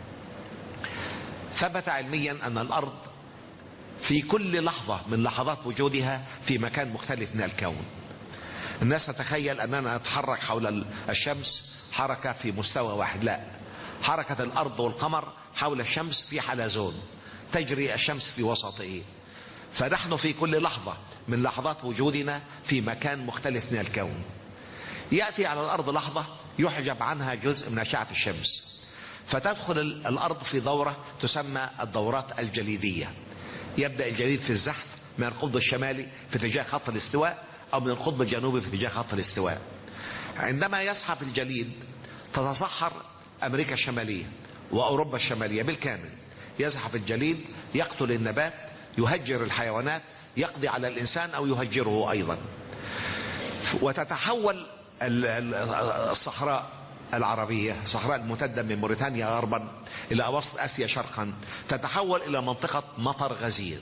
ثبت علميا أن الأرض في كل لحظة من لحظات وجودها في مكان مختلف من الكون. الناس تتخيل أننا نتحرك حول الشمس حركة في مستوى واحد، لا، حركة الأرض والقمر حول الشمس في حلزون، تجري الشمس في وسطه. فنحن في كل لحظة من لحظات وجودنا في مكان مختلف من الكون. يأتي على الأرض لحظة يحجب عنها جزء من أشعة الشمس، فتدخل الأرض في دورة تسمى الدورات الجليدية. يبدأ الجليد في الزحف من القطب الشمالي في اتجاه خط الاستواء، أو من القطب الجنوبي في اتجاه خط الاستواء. عندما يزحف الجليد تتصحر أمريكا الشمالية وأوروبا الشمالية بالكامل. يزحف الجليد يقتل النبات، يهجر الحيوانات، يقضي على الإنسان أو يهجره أيضا. وتتحول الصحراء العربية، صحراء الممتدة من موريتانيا غربا إلى وسط آسيا شرقا، تتحول إلى منطقة مطر غزير.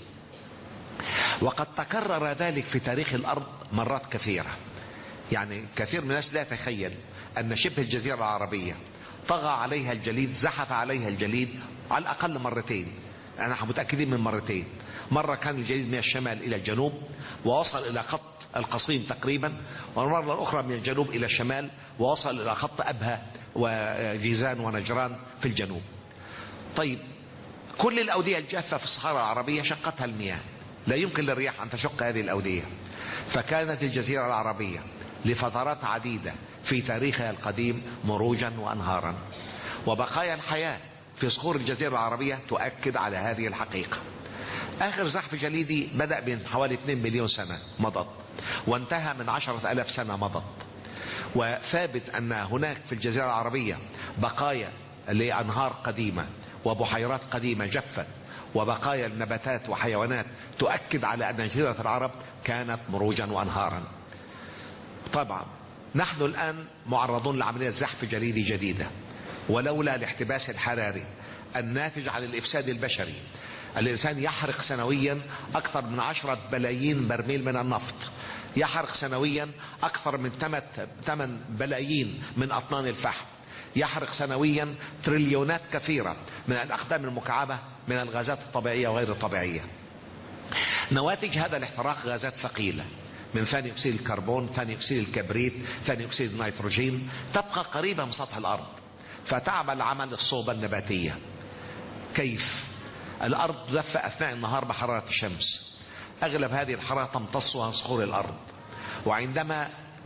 وقد تكرر ذلك في تاريخ الأرض مرات كثيرة. يعني كثير من الناس لا يتخيل أن شبه الجزيرة العربية طغى عليها الجليد، زحف عليها الجليد على الأقل مرتين. أنا متأكدين من مرتين. مرة كان الجليد من الشمال إلى الجنوب ووصل إلى خط القصيم تقريبا، والمرة الأخرى من الجنوب إلى الشمال ووصل إلى خط أبها وجيزان ونجران في الجنوب. طيب، كل الأودية الجافة في الصحراء العربية شقتها المياه، لا يمكن للرياح أن تشق هذه الأودية. فكانت الجزيرة العربية لفترات عديدة في تاريخها القديم مروجا وأنهارا، وبقايا الحياة في صخور الجزيرة العربية تؤكد على هذه الحقيقة. آخر زحف جليدي بدأ من حوالي 2 مليون سنة مضت، وانتهى من 10,000 سنة مضت. وثابت أن هناك في الجزيرة العربية بقايا لأنهار قديمة وبحيرات قديمة جفت، وبقايا النباتات وحيوانات تؤكد على أن جزيرة العرب كانت مروجا وأنهارا. طبعا نحن الآن معرضون لعملية زحف جليدي جديدة، ولولا الاحتباس الحراري الناتج عن الإفساد البشري. الإنسان يحرق سنويا أكثر من 10 بلايين برميل من النفط، يحرق سنويا أكثر من 8 بلايين من أطنان الفحم، يحرق سنويا تريليونات كثيرة من الأقدام المكعبة من الغازات الطبيعية وغير الطبيعية. نواتج هذا الاحتراق غازات ثقيلة من ثاني أكسيد الكربون، ثاني أكسيد الكبريت، ثاني أكسيد النيتروجين، تبقى قريبة من سطح الأرض فتعمل عمل الصوبة النباتية. كيف؟ الأرض تدفى أثناء النهار بحرارة الشمس، أغلب هذه الحرارة تمتصها صخور الأرض، وعندما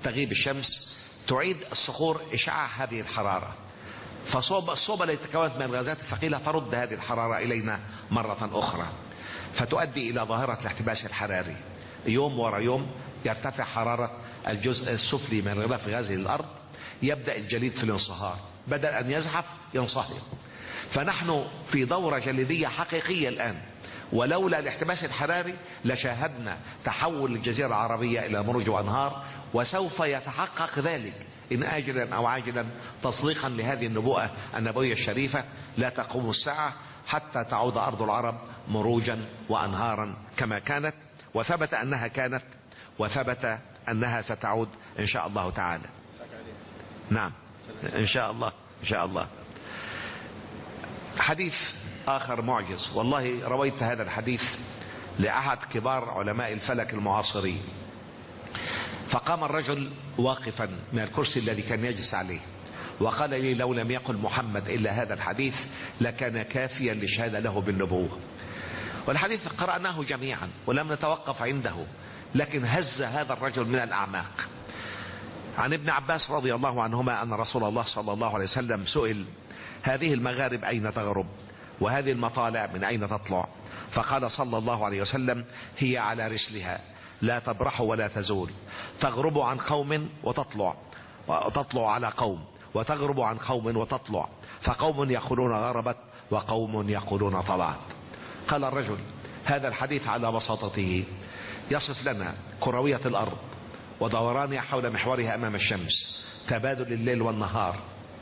تغيب الشمس تعيد الصخور إشعاع هذه الحرارة، فالصوبة التي تكونت من الغازات الثقيلة ترد هذه الحرارة إلينا مرة أخرى، فتؤدي إلى ظاهرة الاحتباس الحراري. يوم ورا يوم يرتفع حرارة الجزء السفلي من الغلاف الغازي للأرض، يبدأ الجليد في الانصهار، بدل أن يزحف ينصهر. فنحن في دورة جليدية حقيقية الآن، ولولا الاحتباس الحراري لشاهدنا تحول الجزيرة العربية إلى مروج وأنهار، وسوف يتحقق ذلك إن آجلا أو عاجلا تصديقا لهذه النبوءة النبوية الشريفة: لا تقوم الساعة حتى تعود أرض العرب مروجا وأنهارا كما كانت. وثبت أنها كانت، وثبت أنها ستعود إن شاء الله تعالى. نعم إن شاء الله، إن شاء الله. حديث آخر معجز، والله رويت هذا الحديث لأحد كبار علماء الفلك المعاصرين، فقام الرجل واقفا من الكرسي الذي كان يجلس عليه وقال لي: لو لم يقل محمد إلا هذا الحديث لكان كافيا للشهادة له بالنبوة. والحديث قرأناه جميعا ولم نتوقف عنده، لكن هز هذا الرجل من الأعماق. عن ابن عباس رضي الله عنهما أن رسول الله صلى الله عليه وسلم سئل: هذه المغارب أين تغرب؟ وهذه المطالع من أين تطلع؟ فقال صلى الله عليه وسلم: هي على رسلها لا تبرح ولا تزول، تغرب عن قوم وتطلع على قوم، وتغرب عن قوم وتطلع، فقوم يقولون غربت وقوم يقولون طلعت. قال الرجل: هذا الحديث على بساطته يصف لنا كروية الأرض ودورانها حول محورها أمام الشمس، تبادل الليل والنهار،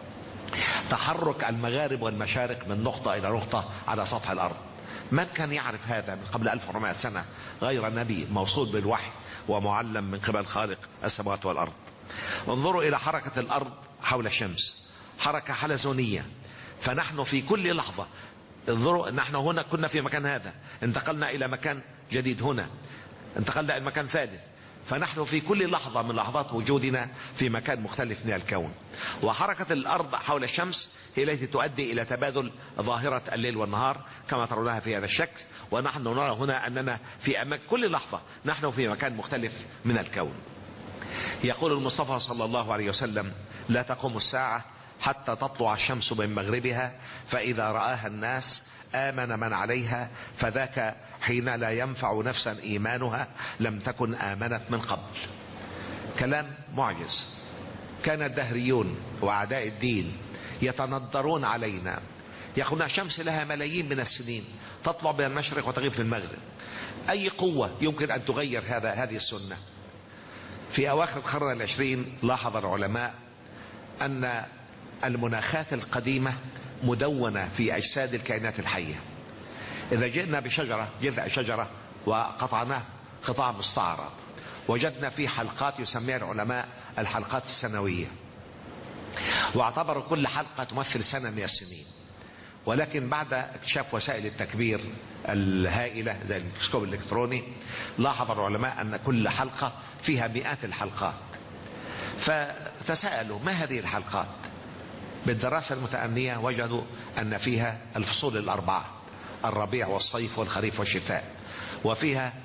تحرك المغارب والمشارق من نقطة إلى نقطة على سطح الأرض. من كان يعرف هذا من قبل 1400 سنة غير نبي موصول بالوحي ومعلم من قبل خالق السماوات والأرض؟ انظروا إلى حركة الأرض حول الشمس، حركة حلزونية. فنحن في كل لحظة، انظروا، نحن هنا كنا في مكان هذا، انتقلنا إلى مكان جديد، هنا انتقلنا إلى مكان ثالث، فنحن في كل لحظة من لحظات وجودنا في مكان مختلف من الكون. وحركة الأرض حول الشمس هي التي تؤدي إلى تبادل ظاهرة الليل والنهار كما ترونها في هذا الشكل. ونحن نرى هنا أننا في كل لحظة نحن في مكان مختلف من الكون. يقول المصطفى صلى الله عليه وسلم: لا تقوم الساعة حتى تطلع الشمس من مغربها، فإذا رآها الناس آمن من عليها، فذاك حين لا ينفع نفسا إيمانها لم تكن آمنت من قبل. كلام معجز. كان الدهريون وأعداء الدين يتنظرون علينا، يقولون الشمس لها ملايين من السنين، تطلع من المشرق وتغيب في المغرب، أي قوة يمكن أن تغير هذه السنة؟ في أواخر القرن العشرين لاحظ العلماء أن المناخات القديمة مدونة في أجساد الكائنات الحية. إذا جئنا بشجرة، جذع شجرة، وقطعناه قطاع مستعرض، وجدنا فيه حلقات يسميها العلماء الحلقات السنوية، واعتبروا كل حلقة تمثل سنة من السنين. ولكن بعد اكتشاف وسائل التكبير الهائلة زي الميكروسكوب الإلكتروني، لاحظ العلماء أن كل حلقة فيها مئات الحلقات. فتساءلوا: ما هذه الحلقات؟ بالدراسة المتأنية وجدوا أن فيها الفصول الأربعة: الربيع والصيف والخريف والشتاء، وفيها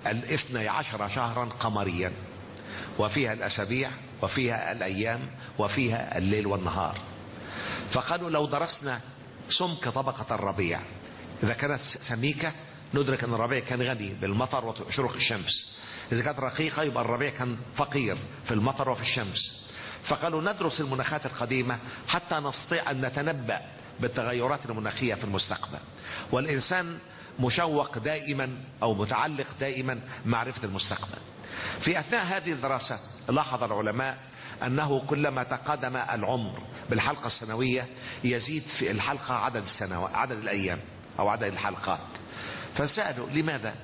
12 شهرا قمريا، وفيها الأسابيع، وفيها الأيام، وفيها الليل والنهار. فقالوا: لو درسنا سمك طبقة الربيع، إذا كانت سميكة ندرك أن الربيع كان غني بالمطر وشروق الشمس، إذا كانت رقيقة يبقى الربيع كان فقير في المطر وفي الشمس. فقالوا: ندرس المناخات القديمة حتى نستطيع أن نتنبأ بالتغيرات المناخية في المستقبل. والإنسان مشوق دائما أو متعلق دائما معرفة المستقبل. في أثناء هذه الدراسة لاحظ العلماء أنه كلما تقدم العمر بالحلقة السنوية يزيد في الحلقة عدد الأيام أو عدد الحلقات. فسألوا: لماذا؟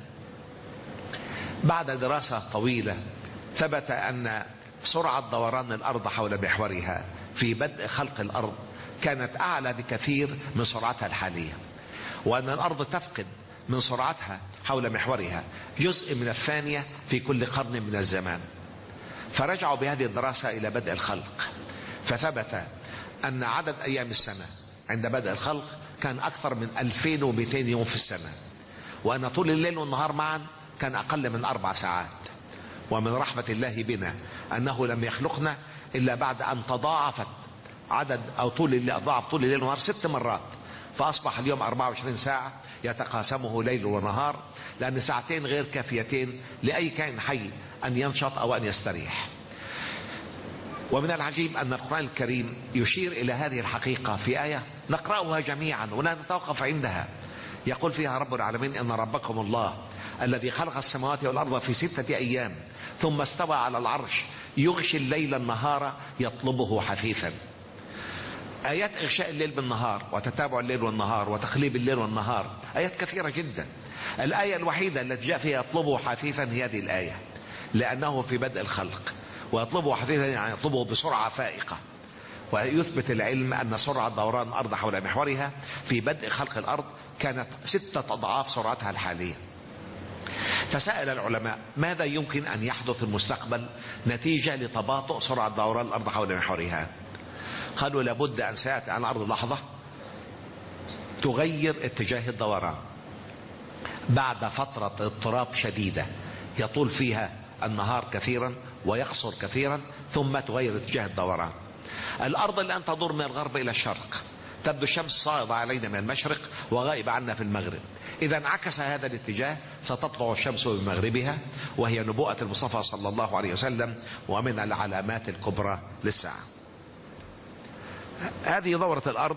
بعد دراسة طويلة ثبت أن سرعة دوران الأرض حول محورها في بدء خلق الأرض كانت أعلى بكثير من سرعتها الحالية، وأن الأرض تفقد من سرعتها حول محورها جزء من الثانية في كل قرن من الزمان. فرجعوا بهذه الدراسة إلى بدء الخلق، فثبت أن عدد أيام السنة عند بدء الخلق كان أكثر من 2200 يوم في السنة، وأن طول الليل والنهار معا كان أقل من 4 ساعات. ومن رحمة الله بنا أنه لم يخلقنا إلا بعد أن تضاعفت عدد أو طول الليل، ضاعف طول الليل والنهار 6 مرات، فأصبح اليوم 24 ساعة يتقاسمه ليل ونهار، لأن ساعتين غير كافيتين لأي كائن حي أن ينشط أو أن يستريح. ومن العجيب أن القرآن الكريم يشير إلى هذه الحقيقة في آية نقرأها جميعا ولا نتوقف عندها. يقول فيها رب العالمين: إن ربكم الله الذي خلق السماوات والأرض في 6 أيام ثم استوى على العرش يغشي الليل النهار يطلبه حثيثا. آيات إغشاء الليل بالنهار وتتابع الليل والنهار وتقليب الليل والنهار آيات كثيرة جدا. الآية الوحيدة التي جاء فيها يطلبه حثيثا هي هذه الآية، لأنه في بدء الخلق، ويطلبه حثيثا يعني يطلبه بسرعة فائقة. ويثبت العلم أن سرعة دوران الأرض حول محورها في بدء خلق الأرض كانت 6 أضعاف سرعتها الحالية. تساءل العلماء: ماذا يمكن أن يحدث في المستقبل نتيجة لتباطؤ سرعة دوران الأرض حول محورها؟ قالوا: لابد أن سيأتي على الأرض لحظة تغير اتجاه الدوران بعد فترة اضطراب شديدة يطول فيها النهار كثيرا ويقصر كثيرا، ثم تغير اتجاه الدوران. الأرض الآن تدور من الغرب إلى الشرق، تبدو الشمس صاعدة علينا من المشرق وغائبة عنا في المغرب. إذا انعكس هذا الاتجاه ستطلع الشمس بمغربها، وهي نبوءة المصطفى صلى الله عليه وسلم ومن العلامات الكبرى للساعة. هذه دورة الأرض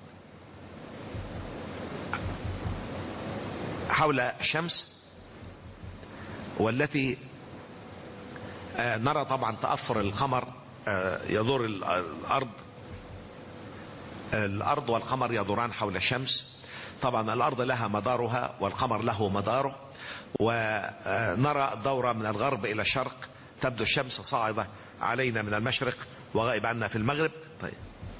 حول الشمس، والتي نرى طبعا تأثر القمر يدور الأرض والقمر يدوران حول الشمس. طبعا الأرض لها مدارها والقمر له مداره، ونرى الدورة من الغرب إلى الشرق. تبدو الشمس صاعدة علينا من المشرق وغائبة عنا في المغرب. طيب،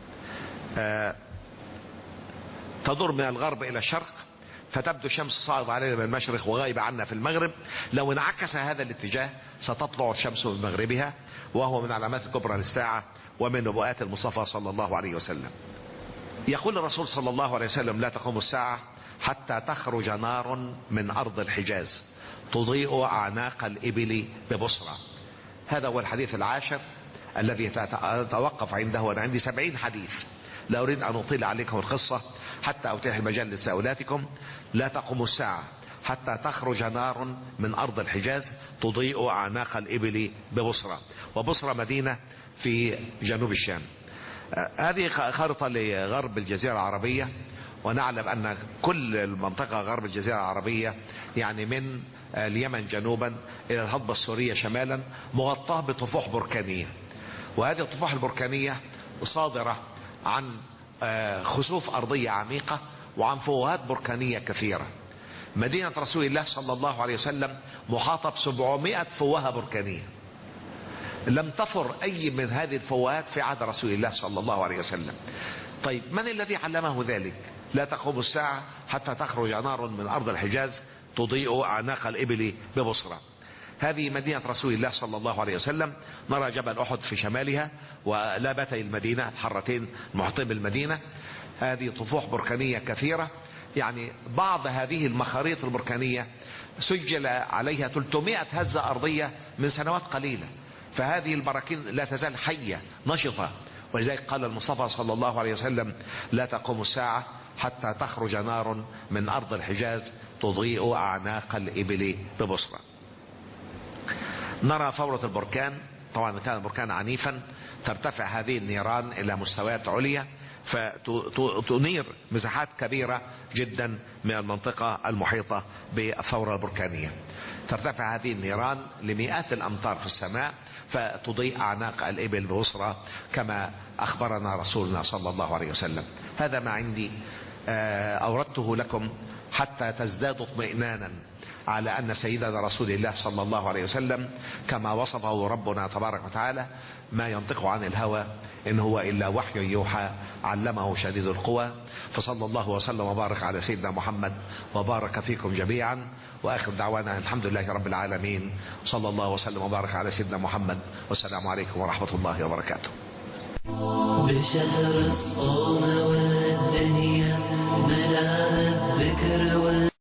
تدور من الغرب إلى الشرق، فتبدو الشمس صاعدة علينا من المشرق وغائبة عنا في المغرب. لو انعكس هذا الاتجاه ستطلع الشمس بمغربها، وهو من علامات الكبرى للساعة ومن نبوءات المصطفى صلى الله عليه وسلم. يقول الرسول صلى الله عليه وسلم: لا تقوم الساعة حتى تخرج نار من أرض الحجاز تضيء أعناق الإبل ببصرة. هذا هو الحديث العاشر الذي أتوقف عنده، وأنا عندي 70 حديث، لا أريد أن أطيل عليكم القصة حتى أتيح المجال لتساؤلاتكم. لا تقوم الساعة حتى تخرج نار من أرض الحجاز تضيء أعناق الإبل ببصرة، وبصرة مدينة في جنوب الشام. هذه خارطة لغرب الجزيرة العربية، ونعلم أن كل المنطقة غرب الجزيرة العربية يعني من اليمن جنوبا إلى الهضبة السورية شمالا مغطاة بطفوح بركانية، وهذه الطفوح البركانية صادرة عن خسوف أرضية عميقة وعن فوهات بركانية كثيرة. مدينة رسول الله صلى الله عليه وسلم محاطة ب700 فوهة بركانية، لم تفر أي من هذه الفوهات في عهد رسول الله صلى الله عليه وسلم. طيب، من الذي علمه ذلك؟ لا تقوم الساعة حتى تخرج نار من أرض الحجاز تضيء أعناق الإبل ببصرة. هذه مدينة رسول الله صلى الله عليه وسلم. نرى جبل أحد في شمالها ولابتي المدينة، حرتين محيطين بالمدينة. هذه طفوح بركانية كثيرة، يعني بعض هذه المخاريط البركانية سجل عليها 300 هزة أرضية من سنوات قليلة، فهذه البراكين لا تزال حية نشطة. ولذلك قال المصطفى صلى الله عليه وسلم: لا تقوم الساعة حتى تخرج نار من أرض الحجاز تضيء أعناق الإبل ببصرة. نرى فورة البركان. طبعا كان البركان عنيفا، ترتفع هذه النيران إلى مستويات عليا فتنير مساحات كبيرة جدا من المنطقة المحيطة بالثورة البركانية. ترتفع هذه النيران لمئات الأمتار في السماء فتضيء أعناق الإبل ببصرة كما أخبرنا رسولنا صلى الله عليه وسلم. هذا ما عندي، أوردته لكم حتى تزدادوا اطمئنانا على أن سيدنا رسول الله صلى الله عليه وسلم كما وصفه ربنا تبارك وتعالى ما ينطق عن الهوى إن هو إلا وحي يوحى علمه شديد القوى. فصلى الله وسلم وبارك على سيدنا محمد وبارك فيكم جميعا، وآخر دعوانا الحمد لله رب العالمين. صلى الله وسلم وبارك على سيدنا محمد، والسلام عليكم ورحمة الله وبركاته. بشهر الصوم والدنيا ملاها الذكر